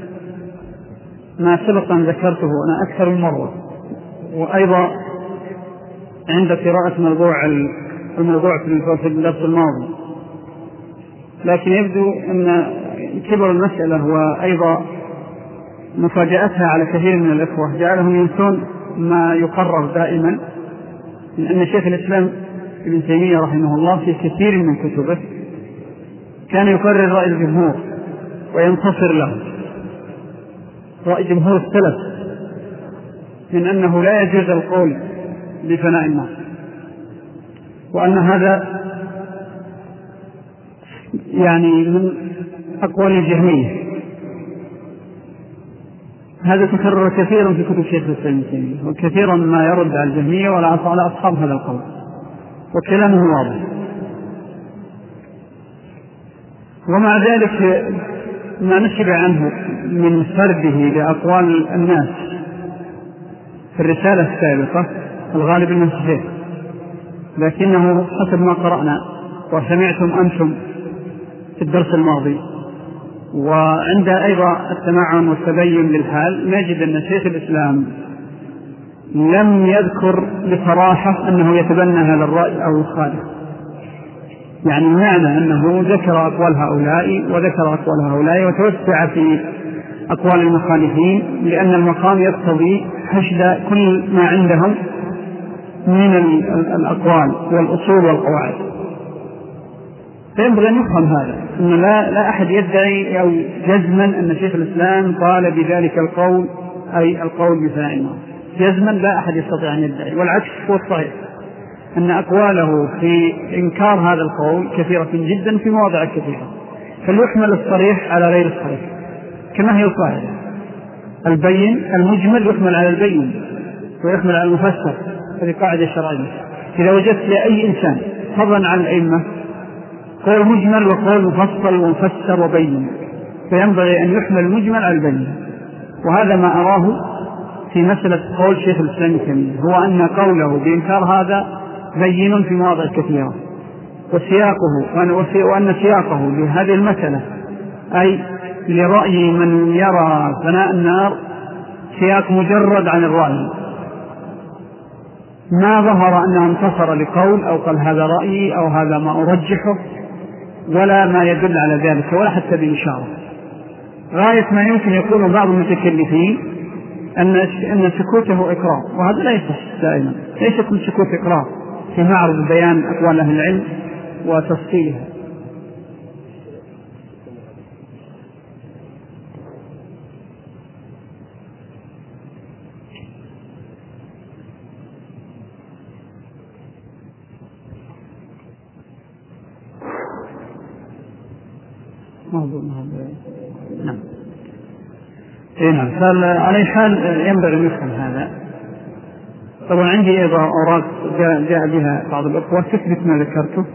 ما سبقا ذكرته أنا أكثر من مرة، وأيضا عند قراءة موضوع الموضوع في الدرس الماضي، لكن يبدو أن كبر المسألة وأيضا مفاجأتها على كثير من الإخوة جعلهم ينسون ما يقرر دائما من أن شيخ الإسلام ابن تيمية رحمه الله في كثير من كتبه كان يقرر رأي الجمهور وينتصر له، رأي جمهور السلف من أنه لا يجوز القول بفناء النار، وأن هذا يعني من أقوال الجهمية. هذا تكرر كثيرا في كتب شيخ الإسلام ابن تيمية، وكثيرا ما يرد على الجهمية ولا على أصحاب هذا القول، وكلامه واضح. ومع ذلك ما نشبع عنه من سرده لأقوال الناس في الرسالة السابقة الغالب أنه صحيح، لكنه حسب ما قرأنا وسمعتم أنتم في الدرس الماضي وعند أيضا التمعن والتبين للحال نجد أن شيخ الإسلام لم يذكر بصراحة أنه يتبنى هذا الرأي أو يخالف، يعني معنى أنه ذكر أقوال هؤلاء وذكر أقوال هؤلاء وتوسع في أقوال المخالفين، لأن المقام يقتضي حشد كل ما عندهم من الأقوال والأصول والقواعد. فينبغي أن يفهم هذا، أن لا, لا أحد يدعي أو جزما أن شيخ الإسلام قال بذلك القول أي القول بفناء النار جزما، لا أحد يستطيع أن يدعي، والعكس هو الصحيح أن أقواله في إنكار هذا القول كثيرة جدا في مواضع كثيرة، فليحمل الصريح على غير الصريح كما هي القاعدة. البين المجمل يحمل على البين ويحمل على المفسر، هذه قاعدة شرعية. إذا وجدت لأي إنسان فضلا عن الأئمة قول مجمل وقول مفصل ومفسر وبين، فينبغي أن يحمل المجمل على البين. وهذا ما أراه في مسألة قول شيخ الإسلام تيمية، هو أن قوله بإنكار هذا بين في مواضع كثيرة، وسياقه وأن سياقه لهذه المسألة أي لرأي من يرى فناء النار سياق مجرد عن الرأي، ما ظهر أنه انتصر لقول أو قال هذا رأيي أو هذا ما أرجحه، ولا ما يدل على ذلك، ولا حتى بإشارة. غاية ما يمكن يقول بعض المتكلفين أن أن سكوته إقرار، وهذا لا يصح دائما، ليس كل سكوت إقرار في معرض بيان أقوال أهل العلم وتفصيلها. نعم. نعم. فعلى حال ينبغي أن يفهم هذا. طبعا عندي أيضا أوراق جاء بها بعض الأخوة تثبت ما ذكرته.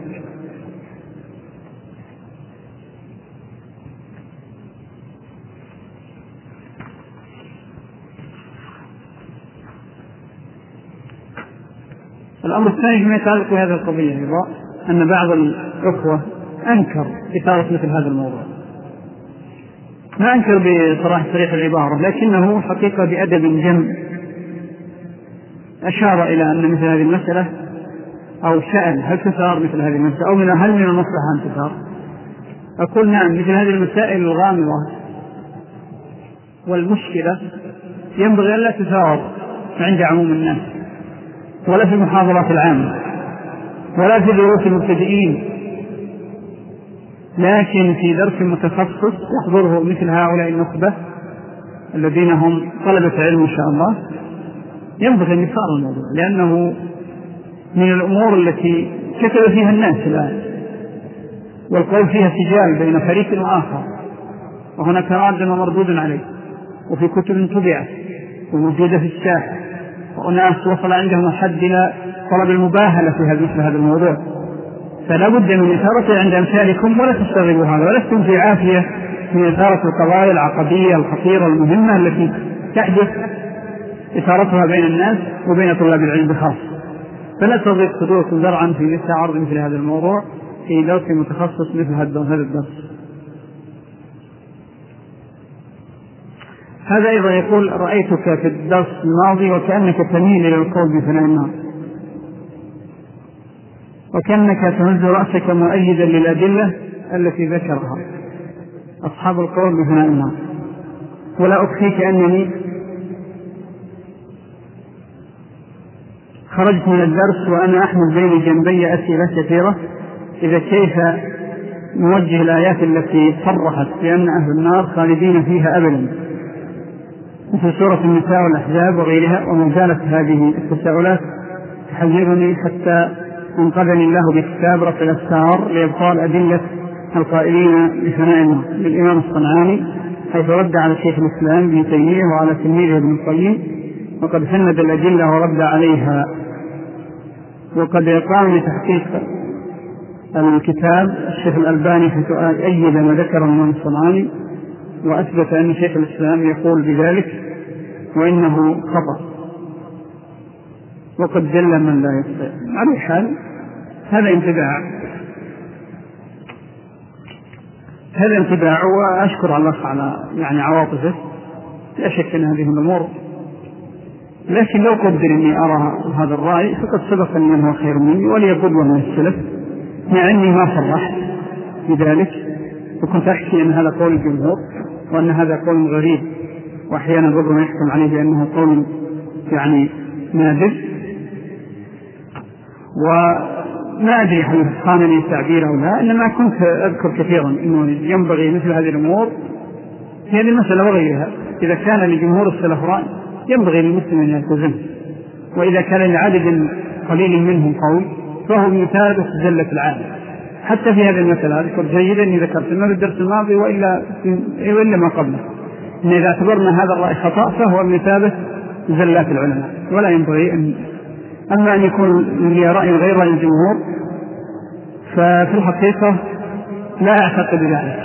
الأمر الثاني فيما يتعلق بهذه القضية أيضا أن بعض الأخوة أنكر إثارة مثل هذا الموضوع، ما أنكر بصراحة صريح العبارة، لكنه حقيقة بأدب جم أشار إلى أن مثل هذه المسألة أو سأل هل تثار مثل هذه المسألة أو من هل من المصلحة أن تثار. أقول نعم، مثل هذه المسائل الغامضة والمشكلة ينبغي أن لا تثار عند عموم الناس، ولا في المحاضرات العامة، ولا في دروس المبتدئين، لكن في درس متخصص يحضره مثل هؤلاء النخبة الذين هم طلبة علم إن شاء الله، ينبغي أن يثار الموضوع، لأنه من الأمور التي كتب فيها الناس الآن، والقول فيها سجال بين فريق وآخر، وهناك راد ومردود عليه، وفي كتب تبعت وموجودة في الساحة، وناس وصل عندهم حد إلى طلب المباهلة في هذا مثل هذا الموضوع. فلا بد من إثارته عند أمثالكم، ولا تستغربوا هذا، ولستم في عافية من إثارة القضايا العقدية الخطيرة المهمة التي تحدث إثارتها بين الناس وبين طلاب العلم بخاصة. فلا تضيق صدوركم ذرعا في مثل عرض مثل هذا الموضوع في درس متخصص مثل هذا الدرس. هذا أيضا يقول رأيتك في الدرس الماضي وكأنك تميل إلى القول بفناء النار، وكأنك تهز رأسك مؤيدا للأدلة التي ذكرها أصحاب القول بفناء النار. ولا أخفيك أنني خرجت من الدرس وأنا أحمل بين جنبي أسئلة كثيرة، إذا كيف نوجه الآيات التي صرحت بأن أهل النار خالدين فيها أبدا، مثل سورة النساء والأحزاب وغيرها. وما زالت هذه التساؤلات تحذرني حتى انقذني الله بكتاب رفع الأستار لإبطال أدلة القائلين بفناء النار للإمام الصنعاني، حيث رد على شيخ الإسلام ابن تيمية وعلى تلميذه ابن القيم، وقد فند الأدلة ورد عليها. وقد قام بتحقيق الكتاب الشيخ الألباني حيث أيد ما ذكر الإمام الصنعاني، وأثبت أن شيخ الإسلام يقول بذلك وإنه خطأ، وقد جل من لا يستطيع. على حال هذا انتباع هذا انتباع وأشكر الله على يعني عواطفه، لا شك أن هذه الأمور، لكن لو قدر أني أرى هذا الرأي فقد سبقني من هو خير مني ولي قدوة من السلف، مع أني ما صرحت بذلك، وكنت أحكي أن هذا قول الجمهور وأن هذا قول غريب، وأحيانا بعضهم يحكم عليه بأنه قول يعني نادر، وما أدري هل خانني التعبير أو لا، إنما كنت أذكر كثيرا أنه ينبغي مثل هذه الأمور في هذه المسألة وغيرها، إذا كان لجمهور السلف رأي ينبغي للمسلم أن يلتزم، وإذا كان لعدد قليل منهم قول فهو يتابع زلة العالم. حتى في هذه المسألة أذكر جيدا أني ذكرت ما في الدرس الماضي وإلا, وإلا ما قبله، إن إذا اعتبرنا هذا الرأي خطأ فهو مثابة زلات العلماء، ولا ينبغي أن أما أن يكون لي رأي غير رأي الجمهور ففي الحقيقة لا أعتقد ذلك.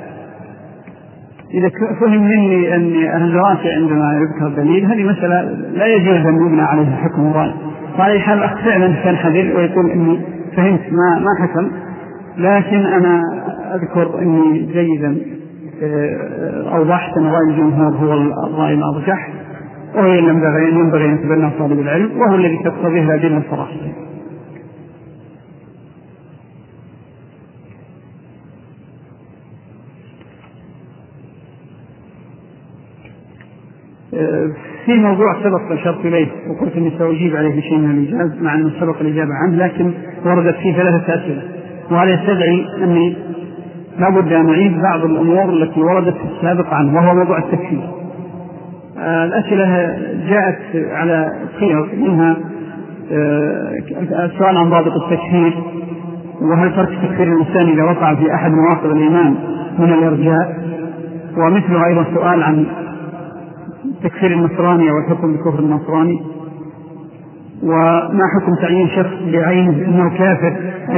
إذا فهم مني أن أهل راسي عندما يذكر دليل هذه مسألة لا يجوز أن يبنى عليها حكم الرأي، وعلى حال أخ فعلا كان حذر ويقول إني فهمت ما ما حكم، لكن أنا أذكر إني جيدا أوضحت أن رأي الجمهور هو الرأي الأرجح، وهو ينبغي ينبغي أن يتبنى طالب العلم، وهو الذي تقتضيه الأدلة الصراحة. في موضوع سبق أشرت إليه وقلت أني سأجيب عليه بشيء من الإيجاز، مع أنه سبق الإجابة عنه، لكن وردت فيه ثلاثة أسئلة، وهذا يستدعي أني لابد أن أعيد بعض الأمور التي وردت في السابق عنه، وهو موضوع التكفير. الأسئلة جاءت على صيغ، منها السؤال عن ضابط التكفير، وهل ترك تكفير الإنسان إذا وقع في أحد مواقف الإيمان من الإرجاء، ومثله أيضا سؤال عن تكفير النصراني والحكم بكفر النصراني، وما حكم تعيين شخص بعينه أنه كافر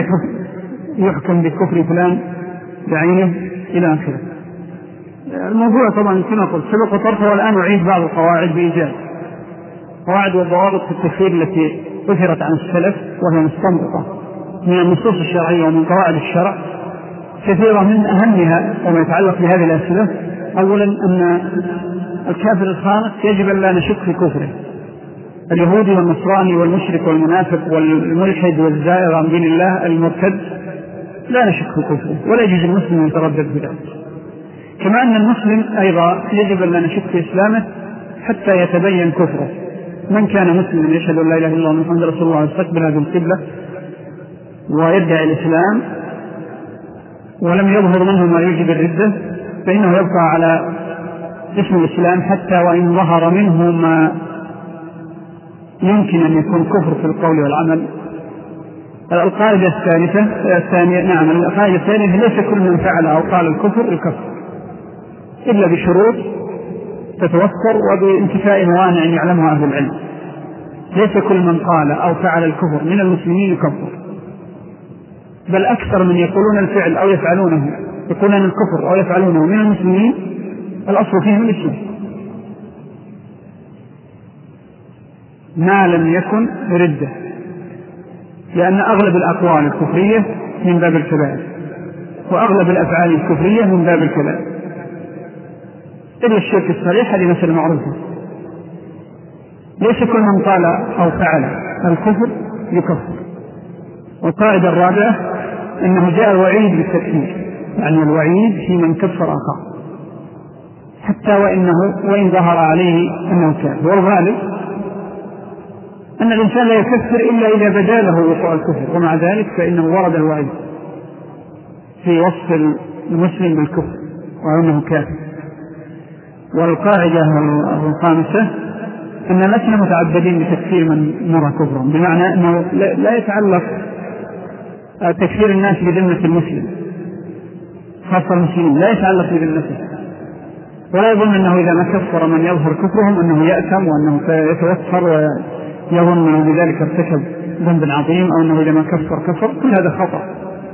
يحكم بكفر فلان بعينه إلى آخره. الموضوع طبعا كما قلت سبق وطرحه، والآن أعيد بعض القواعد بإيجاز، قواعد والضوابط في التكفير التي أثرت عن السلف وهي مستنبطة من النصوص الشرعية ومن قواعد الشرع كثيرة. من أهمها وما يتعلق بهذه الأسئلة أولا أن الكافر الخالص يجب أن لا نشك في كفره، اليهودي والنصراني والمشرك والمنافق والملحد والزائر عن دين الله المرتد لا نشك في كفره، ولا يجوز المسلم أن يتردد في ذلك. كما أن المسلم أيضا يجب أن لا نشك في إسلامه حتى يتبين كفره. من كان مسلما يشهد أن لا إله إلا الله محمد رسول الله يستقبل هذه القبلة ويدعي الإسلام ولم يظهر منه ما يوجب الردة فإنه يبقى على اسم الإسلام حتى وإن ظهر منه ما يمكن أن يكون كفر في القول والعمل. القاعدة الثالثة الثانية نعم القاعدة الثانية ليس كل من فعل أو قال الكفر يكفر إلا بشروط تتوفر وبانتفاء موانع يعلمها أهل العلم. ليس كل من قال أو فعل الكفر من المسلمين يكفر، بل أكثر من يقولون الفعل أو يفعلونه يقولون الكفر أو يفعلونه من المسلمين الأصل فيهم الإسلام ما لم يكن ردة، لأن أغلب الأقوال الكفرية من باب الكبائر وأغلب الأفعال الكفرية من باب الكبائر إلا الشرك الصريح، هذه مسألة معروفة. ليس كل من قال أو فعل الكفر يكفر. والقاعدة الرابعة أنه جاء وعيد بالتكفير، يعني الوعيد في من كفر آخر حتى وإنه وإن ظهر عليه أنه كافر. والغالب أن الإنسان لا يكفر إلا إذا بدا له وقوع الكفر، ومع ذلك فإنه ورد الوعيد في وصف المسلم بالكفر وأنه كافر. والقاعدة الخامسة أن لسنا متعبدين بتكفير من نرى كفرا، بمعنى أنه لا يتعلق تكفير الناس بذمة المسلم خاصة المسلمين، لا يتعلق بذمته، ولا يظن أنه إذا ما كفر من يظهر كفرهم أنه يأثم وأنه يتوفر ويظن أنه بذلك ارتكب ذنب عظيم أو أنه إذا ما كفر كفر. كل هذا خطأ.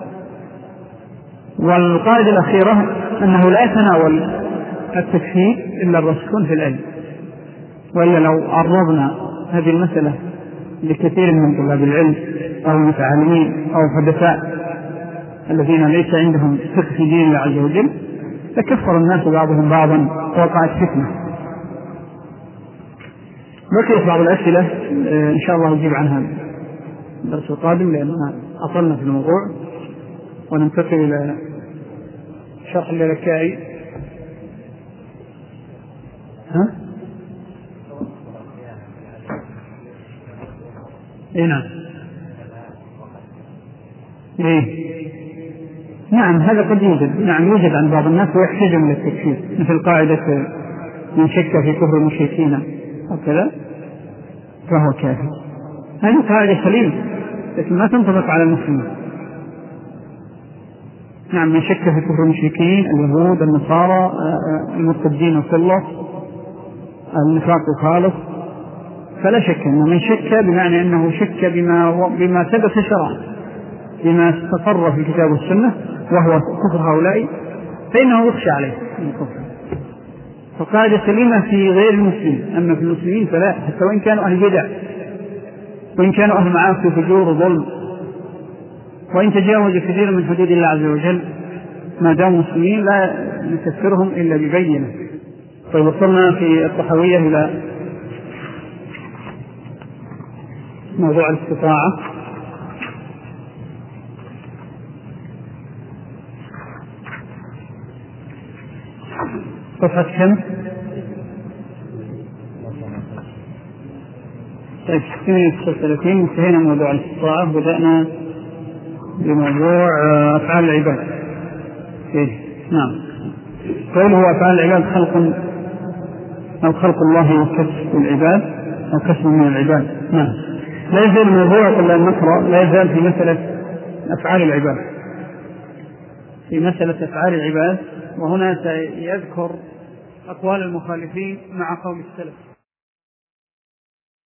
والقاعدة الأخيرة أنه لا يتناول التكفير إلا الراسخون في العلم، وإلا لو عرضنا هذه المسألة لكثير من طلاب العلم أو المتعلمين أو الحدثاء الذين ليس عندهم فقه في دين الله عز وجل تكفر الناس بعضهم بعضا ووقعت فتنة. بقيت بعض الأسئلة إن شاء الله نجيب عنها الدرس القادم لأننا أطلنا في الموضوع، وننتقل إلى شرح اللالكائي. ها؟ إيه نعم. ليه؟ نعم هذا قد يوجد، نعم يوجد عند بعض الناس ويحتاجهم للتكفير، مثل قاعدة من شك في كفر المشركين وكذا فهو كافر. هذه قاعدة سليمة لكن ما تنطبق على المسلمين. نعم من شك في كفر المشركين اليهود النصارى المرتدين الكلة النفاق الخالص فلا شك أنه من شك بمعنى أنه شك بما, بما ثبت شرعا بما استقر في الكتاب والسنة وهو كفر هؤلاء فإنه يخشى عليه الكفر. فقاعدة سليمة في غير المسلمين، أما في المسلمين فلا، حتى وإن كانوا أهل بدع وإن كانوا أهل معاصي وفجور وظلم وإن تجاوزوا كثيرا من حدود الله عز وجل ما داموا مسلمين لا نكفرهم إلا ببينة. طيب وصلنا في الطحاوية إلى موضوع الاستطاعة. صفحة كم؟ طيب ستين وثلاثين انتهينا موضوع الاستطاعة، بدأنا بموضوع أفعال العباد. إيه؟ نعم. قوله أفعال العباد خلق أو خلق الله وكسب العباد أو كسب من العباد. نعم. لا يزال الموضوع قبل أن نقرأ لا يزال في مسألة أفعال العباد في مسألة أفعال العباد، وهنا سيذكر أقوال المخالفين مع قول السلف.